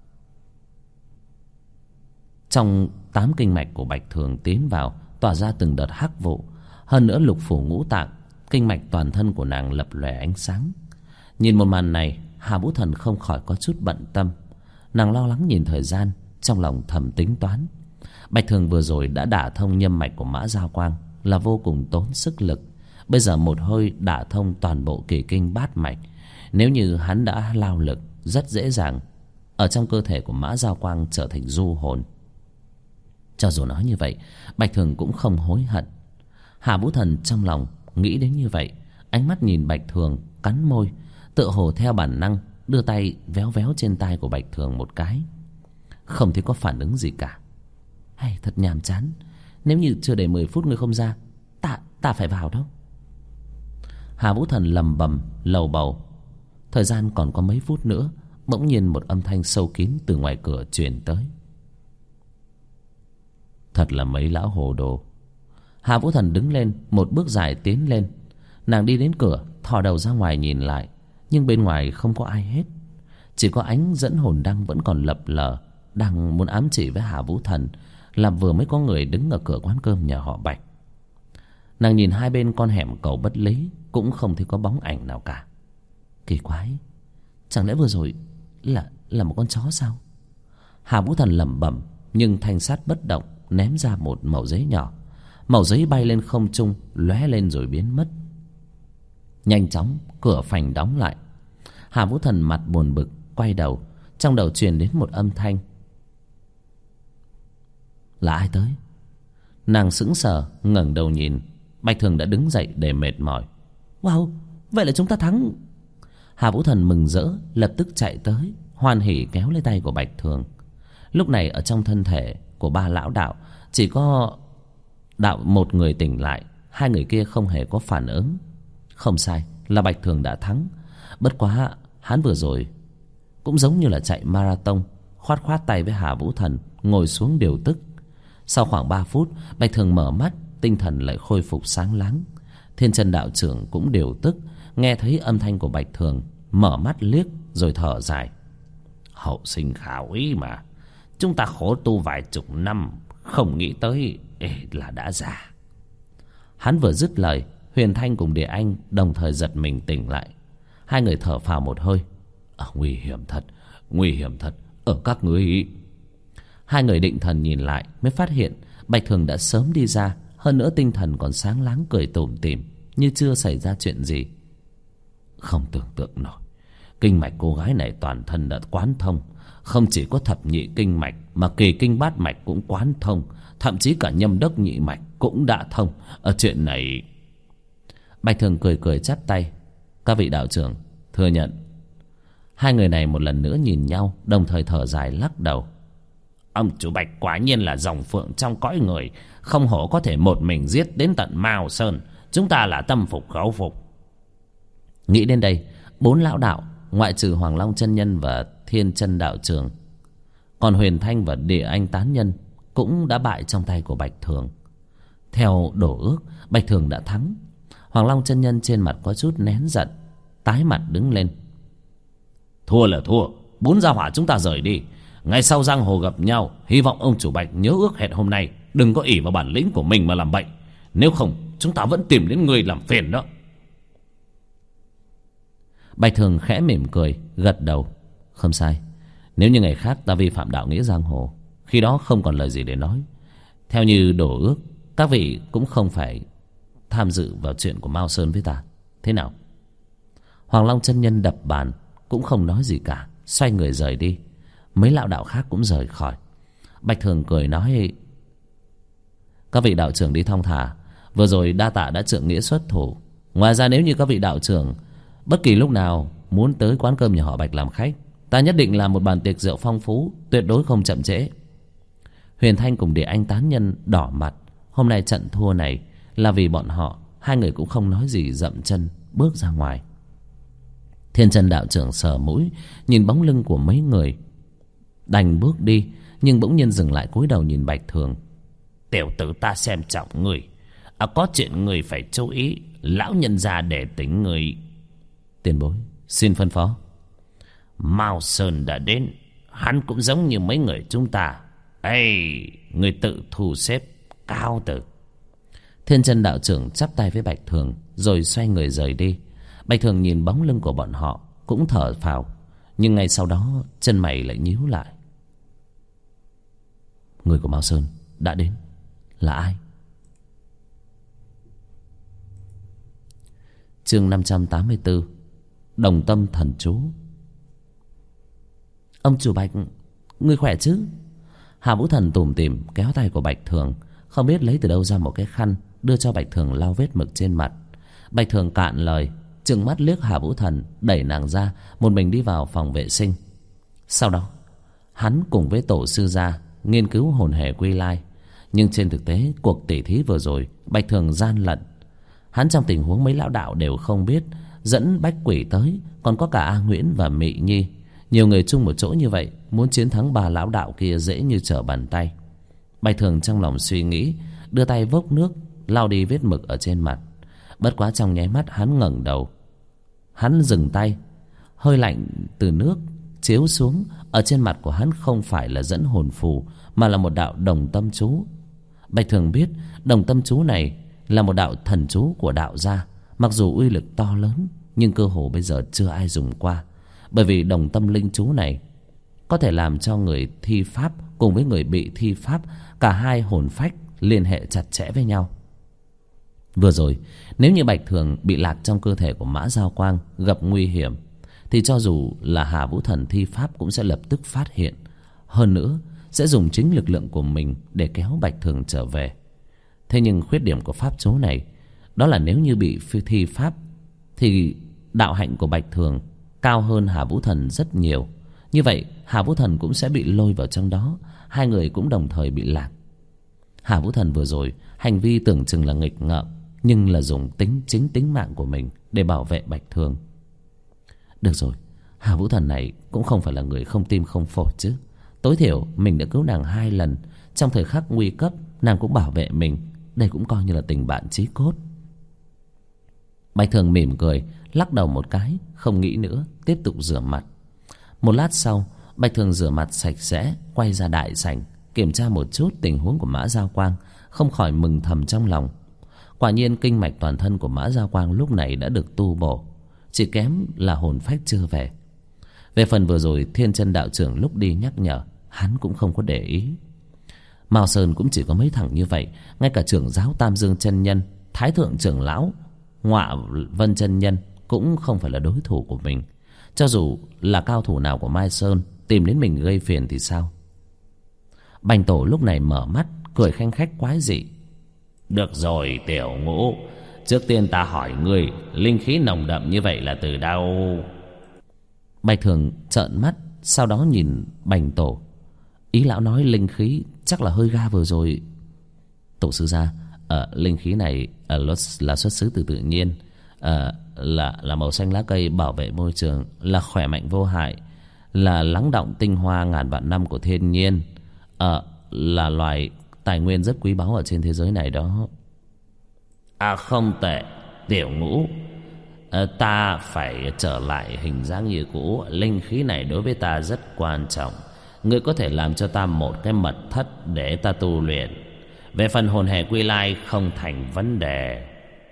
trong 8 kinh mạch của Bạch Thường tiến vào, tỏa ra từng đợt hắc vụ. Hơn nữa lục phủ ngũ tạng, kinh mạch toàn thân của nàng lập lòe ánh sáng. Nhìn một màn này, Hà Vũ Thần không khỏi có chút bận tâm. Nàng lo lắng nhìn thời gian, trong lòng thầm tính toán. Bạch Thường vừa rồi đã đả thông nhâm mạch của Mã Giao Quang là vô cùng tốn sức lực. Bây giờ một hơi đả thông toàn bộ kỳ kinh bát mạch. Nếu như hắn đã lao lực, rất dễ dàng ở trong cơ thể của Mã Giao Quang trở thành du hồn. Cho dù nói như vậy, Bạch Thường cũng không hối hận. Hà Vũ Thần trong lòng nghĩ đến như vậy, ánh mắt nhìn Bạch Thường, cắn môi, tựa hồ theo bản năng đưa tay véo véo trên tai của Bạch Thường một cái. Không thấy có phản ứng gì cả. Hay thật nhàm chán. Nếu như chưa đầy 10 phút ngươi không ra, ta phải vào đâu. Hà Vũ Thần lầm bầm lầu bầu. Thời gian còn có mấy phút nữa, bỗng nhiên một âm thanh sâu kín từ ngoài cửa truyền tới. Thật là mấy lão hồ đồ. Hà Vũ Thần đứng lên, một bước dài tiến lên. Nàng đi đến cửa, thò đầu ra ngoài nhìn lại, nhưng bên ngoài không có ai hết. Chỉ có ánh dẫn hồn đăng vẫn còn lập lờ, đang muốn ám chỉ với Hà Vũ Thần là vừa mới có người đứng ở cửa quán cơm nhà họ Bạch. Nàng nhìn hai bên con hẻm cầu Bất Lý, cũng không thấy có bóng ảnh nào cả. Kỳ quái, chẳng lẽ vừa rồi là một con chó sao? Hà Vũ Thần lẩm bẩm, nhưng thanh sát bất động, ném ra một mẩu giấy nhỏ. Mẩu giấy bay lên không trung, lóe lên rồi biến mất. Nhanh chóng cửa phành đóng lại. Hà Vũ Thần mặt buồn bực quay đầu, trong đầu truyền đến một âm thanh. Là ai tới? Nàng sững sờ ngẩng đầu nhìn, Bạch Thường đã đứng dậy để mệt mỏi. Wow, vậy là chúng ta thắng. Hà Vũ Thần mừng rỡ, lập tức chạy tới, hoan hỉ kéo lấy tay của Bạch Thường. Lúc này ở trong thân thể của ba lão đạo, chỉ có đạo một người tỉnh lại, hai người kia không hề có phản ứng. Không sai, là Bạch Thường đã thắng. Bất quá hắn vừa rồi cũng giống như là chạy marathon, khoát khoát tay với Hà Vũ Thần, ngồi xuống điều tức. Sau khoảng 3 phút, Bạch Thường mở mắt, tinh thần lại khôi phục sáng láng. Thiên Chân đạo trưởng cũng điều tức, nghe thấy âm thanh của Bạch Thường, mở mắt liếc rồi thở dài. Hậu sinh khảo ý mà, chúng ta khổ tu vài chục năm, không nghĩ tới là đã già. Hắn vừa dứt lời, Huyền Thanh cùng Địa Anh đồng thời giật mình tỉnh lại. Hai người thở phào một hơi. Nguy hiểm thật, nguy hiểm thật. Ở các ngươi. Hai người định thần nhìn lại, mới phát hiện Bạch Thường đã sớm đi ra, hơn nữa tinh thần còn sáng láng cười tủm tỉm, như chưa xảy ra chuyện gì. Không tưởng tượng nổi, kinh mạch cô gái này toàn thân đã quán thông. Không chỉ có thập nhị kinh mạch, mà kỳ kinh bát mạch cũng quán thông, thậm chí cả nhâm đốc nhị mạch cũng đã thông. Ở chuyện này... Bạch Thường cười cười chắp tay. Các vị đạo trưởng, thừa nhận. Hai người này một lần nữa nhìn nhau, đồng thời thở dài lắc đầu. Ông chủ Bạch quả nhiên là dòng phượng trong cõi người, không hổ có thể một mình giết đến tận Mao Sơn. Chúng ta là tâm phục khẩu phục. Nghĩ đến đây, 4 lão đạo, ngoại trừ Hoàng Long chân nhân và Thiên Chân đạo trưởng, còn Huyền Thanh và Địa Anh tán nhân cũng đã bại trong tay của Bạch Thường. Theo đổ ước, Bạch Thường đã thắng. Hoàng Long chân nhân trên mặt có chút nén giận, tái mặt đứng lên. Thua là thua, 4 gia hỏa chúng ta rời đi. Ngày sau giang hồ gặp nhau, hy vọng ông chủ Bạch nhớ ước hẹn hôm nay, đừng có ỷ vào bản lĩnh của mình mà làm bậy. Nếu không, chúng ta vẫn tìm đến người làm phiền đó. Bạch Thường khẽ mỉm cười, gật đầu. Không sai, nếu như ngày khác ta vi phạm đạo nghĩa giang hồ, khi đó không còn lời gì để nói. Theo như đổ ước, các vị cũng không phải tham dự vào chuyện của Mao Sơn với ta. Thế nào? Hoàng Long chân nhân đập bàn, cũng không nói gì cả, xoay người rời đi. Mấy lão đạo khác cũng rời khỏi. Bạch Thường cười nói: Các vị đạo trưởng đi thong thả, vừa rồi đa tạ đã trượng nghĩa xuất thủ. Ngoài ra nếu như các vị đạo trưởng bất kỳ lúc nào muốn tới quán cơm nhà họ Bạch làm khách, Ta nhất định làm một bàn tiệc rượu phong phú, tuyệt đối không chậm trễ. Huyền Thanh cùng Địa Anh tán nhân đỏ mặt. Hôm nay trận thua này là vì bọn họ. Hai người cũng không nói gì, dậm chân bước ra ngoài. Thiên Chân đạo trưởng sờ mũi, nhìn bóng lưng của mấy người, đành bước đi, nhưng bỗng nhiên dừng lại, cúi đầu nhìn Bạch Thường. Tiểu tử ta xem trọng người, có chuyện người phải chú ý. Lão nhân gia để tính người. Tiền bối xin phân phó. Mao Sơn đã đến, hắn cũng giống như mấy người chúng ta. Người tự thu xếp cao tử. Thiên Chân đạo trưởng chắp tay với Bạch Thường, rồi xoay người rời đi. Bạch Thường nhìn bóng lưng của bọn họ cũng thở phào, nhưng ngay sau đó chân mày lại nhíu lại. Người của Mao Sơn đã đến là ai? Chương 584. Đồng tâm thần chú. Ông chủ Bạch, ngươi khỏe chứ? Hà Vũ Thần tủm tỉm kéo tay của Bạch Thường, không biết lấy từ đâu ra một cái khăn, đưa cho Bạch Thường lau vết mực trên mặt. Bạch Thường cạn lời, trừng mắt liếc Hà Vũ Thần, đẩy nàng ra, một mình đi vào phòng vệ sinh. Sau đó hắn cùng với tổ sư gia nghiên cứu hồn hề quy lai. Nhưng trên thực tế cuộc tỉ thí vừa rồi Bạch Thường gian lận. Hắn trong tình huống mấy lão đạo đều không biết, dẫn Bách Quỷ tới, còn có cả A Nguyễn và Mị Nhi. Nhiều người chung một chỗ như vậy, muốn chiến thắng ba lão đạo kia dễ như trở bàn tay. Bạch Thường trong lòng suy nghĩ, đưa tay vốc nước lau đi vết mực ở trên mặt. Bất quá trong nháy mắt hắn ngẩng đầu, hắn dừng tay. Hơi lạnh từ nước chiếu xuống, ở trên mặt của hắn không phải là dẫn hồn phù, mà là một đạo đồng tâm chú. Bạch Thường biết đồng tâm chú này là một đạo thần chú của đạo gia. Mặc dù uy lực to lớn, nhưng cơ hồ bây giờ chưa ai dùng qua. Bởi vì đồng tâm linh chú này có thể làm cho người thi pháp cùng với người bị thi pháp, cả hai hồn phách liên hệ chặt chẽ với nhau. Vừa rồi nếu như Bạch Thường bị lạc trong cơ thể của Mã Giao Quang, gặp nguy hiểm, thì cho dù là Hà Vũ Thần thi pháp cũng sẽ lập tức phát hiện. Hơn nữa sẽ dùng chính lực lượng của mình để kéo Bạch Thường trở về. Thế nhưng khuyết điểm của pháp chú này, đó là nếu như bị thi pháp thì đạo hạnh của Bạch Thường cao hơn Hà Vũ Thần rất nhiều. Như vậy Hà Vũ Thần cũng sẽ bị lôi vào trong đó, hai người cũng đồng thời bị lạc. Hà Vũ Thần vừa rồi hành vi tưởng chừng là nghịch ngợm, nhưng là dùng chính tính mạng của mình để bảo vệ Bạch Thường. Được rồi, Hà Vũ Thần này cũng không phải là người không tim không phổi chứ. Tối thiểu mình đã cứu nàng 2 lần, trong thời khắc nguy cấp nàng cũng bảo vệ mình. Đây cũng coi như là tình bạn chí cốt. Bạch Thường mỉm cười, lắc đầu một cái, không nghĩ nữa, tiếp tục rửa mặt. Một lát sau, Bạch Thường rửa mặt sạch sẽ, quay ra đại sảnh, kiểm tra một chút tình huống của Mã Giao Quang, không khỏi mừng thầm trong lòng. Quả nhiên kinh mạch toàn thân của Mã Giao Quang lúc này đã được tu bổ, chỉ kém là hồn phách chưa về. Về phần vừa rồi Thiên Chân đạo trưởng lúc đi nhắc nhở, hắn cũng không có để ý. Mao Sơn cũng chỉ có mấy thằng như vậy, ngay cả trưởng giáo Tam Dương chân nhân, thái thượng trưởng lão Ngọa Vân chân nhân cũng không phải là đối thủ của mình. Cho dù là cao thủ nào của Mai Sơn tìm đến mình gây phiền thì sao? Bành Tổ lúc này mở mắt, cười khanh khách quái dị. Được rồi Tiểu Ngũ, trước tiên ta hỏi ngươi, linh khí nồng đậm như vậy là từ đâu? Bạch Thường trợn mắt, sau đó nhìn Bành Tổ. Ý lão nói linh khí chắc là hơi ga vừa rồi. Tổ sư gia, linh khí này là xuất xứ từ tự nhiên, là màu xanh lá cây bảo vệ môi trường, là khỏe mạnh vô hại, là lắng đọng tinh hoa ngàn vạn năm của thiên nhiên, là loài tài nguyên rất quý báu ở trên thế giới này đó. Không tệ Tiểu Ngũ, ta phải trở lại hình dáng như cũ. Linh khí này đối với ta rất quan trọng. Ngươi có thể làm cho ta một cái mật thất để ta tu luyện. Về phần hồn hề quy lai không thành vấn đề.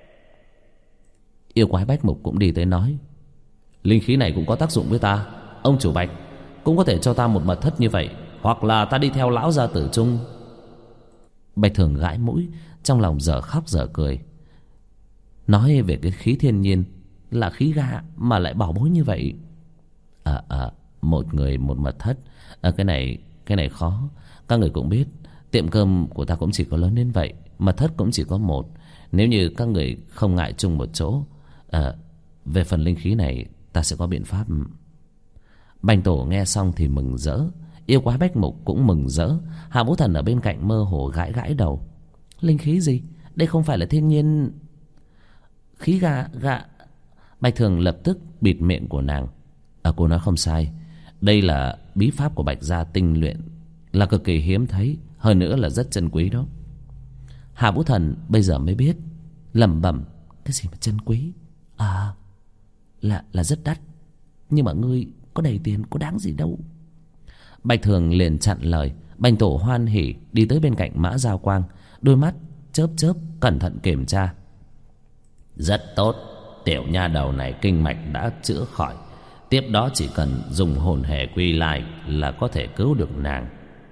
Yêu quái Bách Mục cũng đi tới nói, linh khí này cũng có tác dụng với ta. Ông chủ Bạch cũng có thể cho ta một mật thất như vậy, hoặc là ta đi theo lão gia tử chung. Bạch Thường gãi mũi, trong lòng dở khóc dở cười. Nói về cái khí thiên nhiên là khí ga mà lại bảo bối như vậy. Một người một mật thất, cái này khó. Các người cũng biết tiệm cơm của ta cũng chỉ có lớn đến vậy, mật thất cũng chỉ có một. Nếu như các người không ngại chung một chỗ, về phần linh khí này ta sẽ có biện pháp. Bành Tổ nghe xong thì mừng rỡ, yêu quái Bách Mục cũng mừng rỡ. Hạ Vũ Thần ở bên cạnh mơ hồ gãi gãi đầu. Linh khí gì? Đây không phải là thiên nhiên khí gà. Bạch Thường lập tức bịt miệng của nàng. Cô nói không sai, đây là bí pháp của Bạch gia tinh luyện, là cực kỳ hiếm thấy, hơn nữa là rất chân quý đó. Hạ Vũ Thần bây giờ mới biết, lẩm bẩm, cái gì mà chân quý? Là rất đắt, nhưng mà ngươi có đầy tiền có đáng gì đâu. Bạch Thường liền chặn lời. Bành Tổ hoan hỉ đi tới bên cạnh Mã Giao Quang, đôi mắt chớp chớp cẩn thận kiểm tra. Rất tốt, tiểu nha đầu này kinh mạch đã chữa khỏi, tiếp đó chỉ cần dùng hồn hề quy lai là có thể cứu được nàng.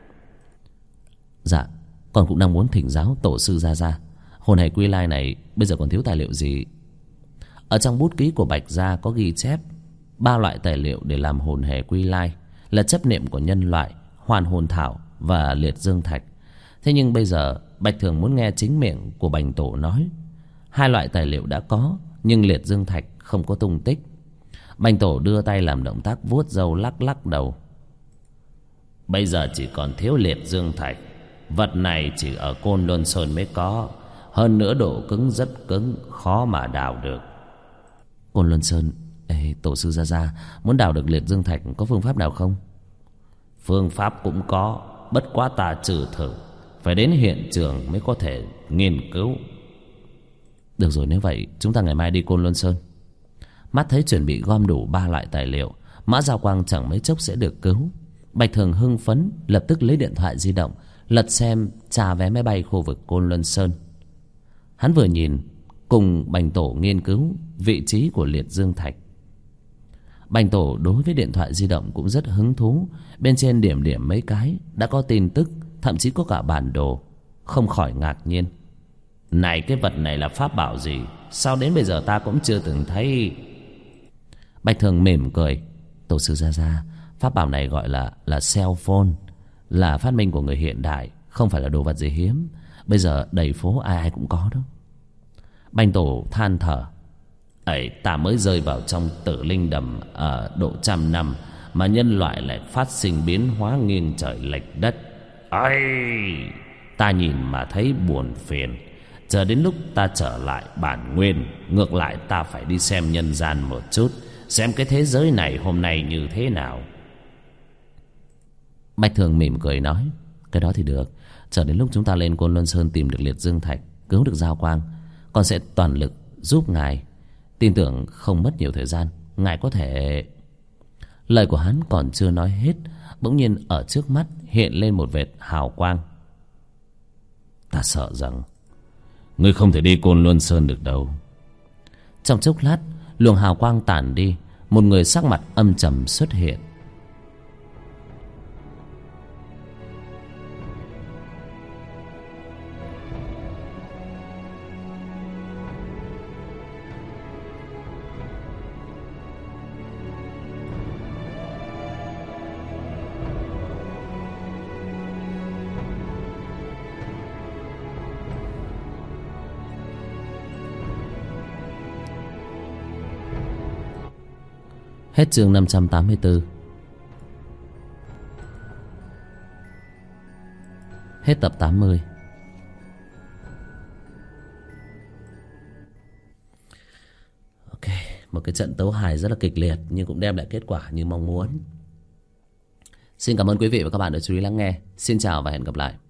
Dạ, con cũng đang muốn thỉnh giáo tổ sư ra ra, hồn hề quy lai này bây giờ còn thiếu tài liệu gì? Ở trong bút ký của Bạch gia có ghi chép 3 loại tài liệu để làm hồn hề quy lai, là chấp niệm của nhân loại, hoàn hồn thảo và liệt dương thạch. Thế nhưng bây giờ Bạch Thường muốn nghe chính miệng của Bành Tổ nói. 2 loại tài liệu đã có, nhưng liệt dương thạch không có tung tích. Bành Tổ đưa tay làm động tác vuốt râu, lắc lắc đầu. Bây giờ chỉ còn thiếu liệt dương thạch. Vật này chỉ ở Côn Luân Sơn mới có, hơn nữa độ cứng rất cứng, khó mà đào được. Côn Luân Sơn? Tổ sư ra ra, muốn đào được liệt dương thạch có phương pháp nào không? Phương pháp cũng có, bất quá ta trừ thử, phải đến hiện trường mới có thể nghiên cứu. Được rồi, nếu vậy chúng ta ngày mai đi Côn Luân Sơn. Mắt thấy chuẩn bị gom đủ 3 loại tài liệu, Mã Giao Quang chẳng mấy chốc sẽ được cứu. Bạch Thường hưng phấn lập tức lấy điện thoại di động lật xem trả vé máy bay khu vực Côn Luân Sơn. Hắn vừa nhìn cùng Bành Tổ nghiên cứu vị trí của liệt dương thạch. Bành Tổ đối với điện thoại di động cũng rất hứng thú. Bên trên điểm điểm mấy cái đã có tin tức, thậm chí có cả bản đồ. Không khỏi ngạc nhiên. Này, cái vật này là pháp bảo gì? Sao đến bây giờ ta cũng chưa từng thấy? Bạch Thường mỉm cười. Tổ sư ra ra, pháp bảo này gọi là cell phone, là phát minh của người hiện đại, không phải là đồ vật gì hiếm. Bây giờ đầy phố ai ai cũng có đó. Bành Tổ than thở. Ấy, ta mới rơi vào trong Tử Linh Đầm ở độ 100 năm mà nhân loại lại phát sinh biến hóa nghiêng trời lệch đất. Ấy, ta nhìn mà thấy buồn phiền. Chờ đến lúc ta trở lại bản nguyên, ngược lại ta phải đi xem nhân gian một chút, xem cái thế giới này hôm nay như thế nào. Bạch Thường mỉm cười nói, cái đó thì được. Chờ đến lúc chúng ta lên Côn Luân Sơn tìm được liệt dương thạch, cứu được Giao Quang, con sẽ toàn lực giúp ngài. Tin tưởng không mất nhiều thời gian, ngài có thể... Lời của hắn còn chưa nói hết, bỗng nhiên ở trước mắt hiện lên một vệt hào quang. Ta sợ rằng ngươi không thể đi Côn Luân Sơn được đâu. Trong chốc lát, luồng hào quang tản đi, một người sắc mặt âm trầm xuất hiện. Hết chương 584. Hết tập 80. Ok, một cái trận tấu hài rất là kịch liệt nhưng cũng đem lại kết quả như mong muốn. Xin cảm ơn quý vị và các bạn đã chú ý lắng nghe. Xin chào và hẹn gặp lại.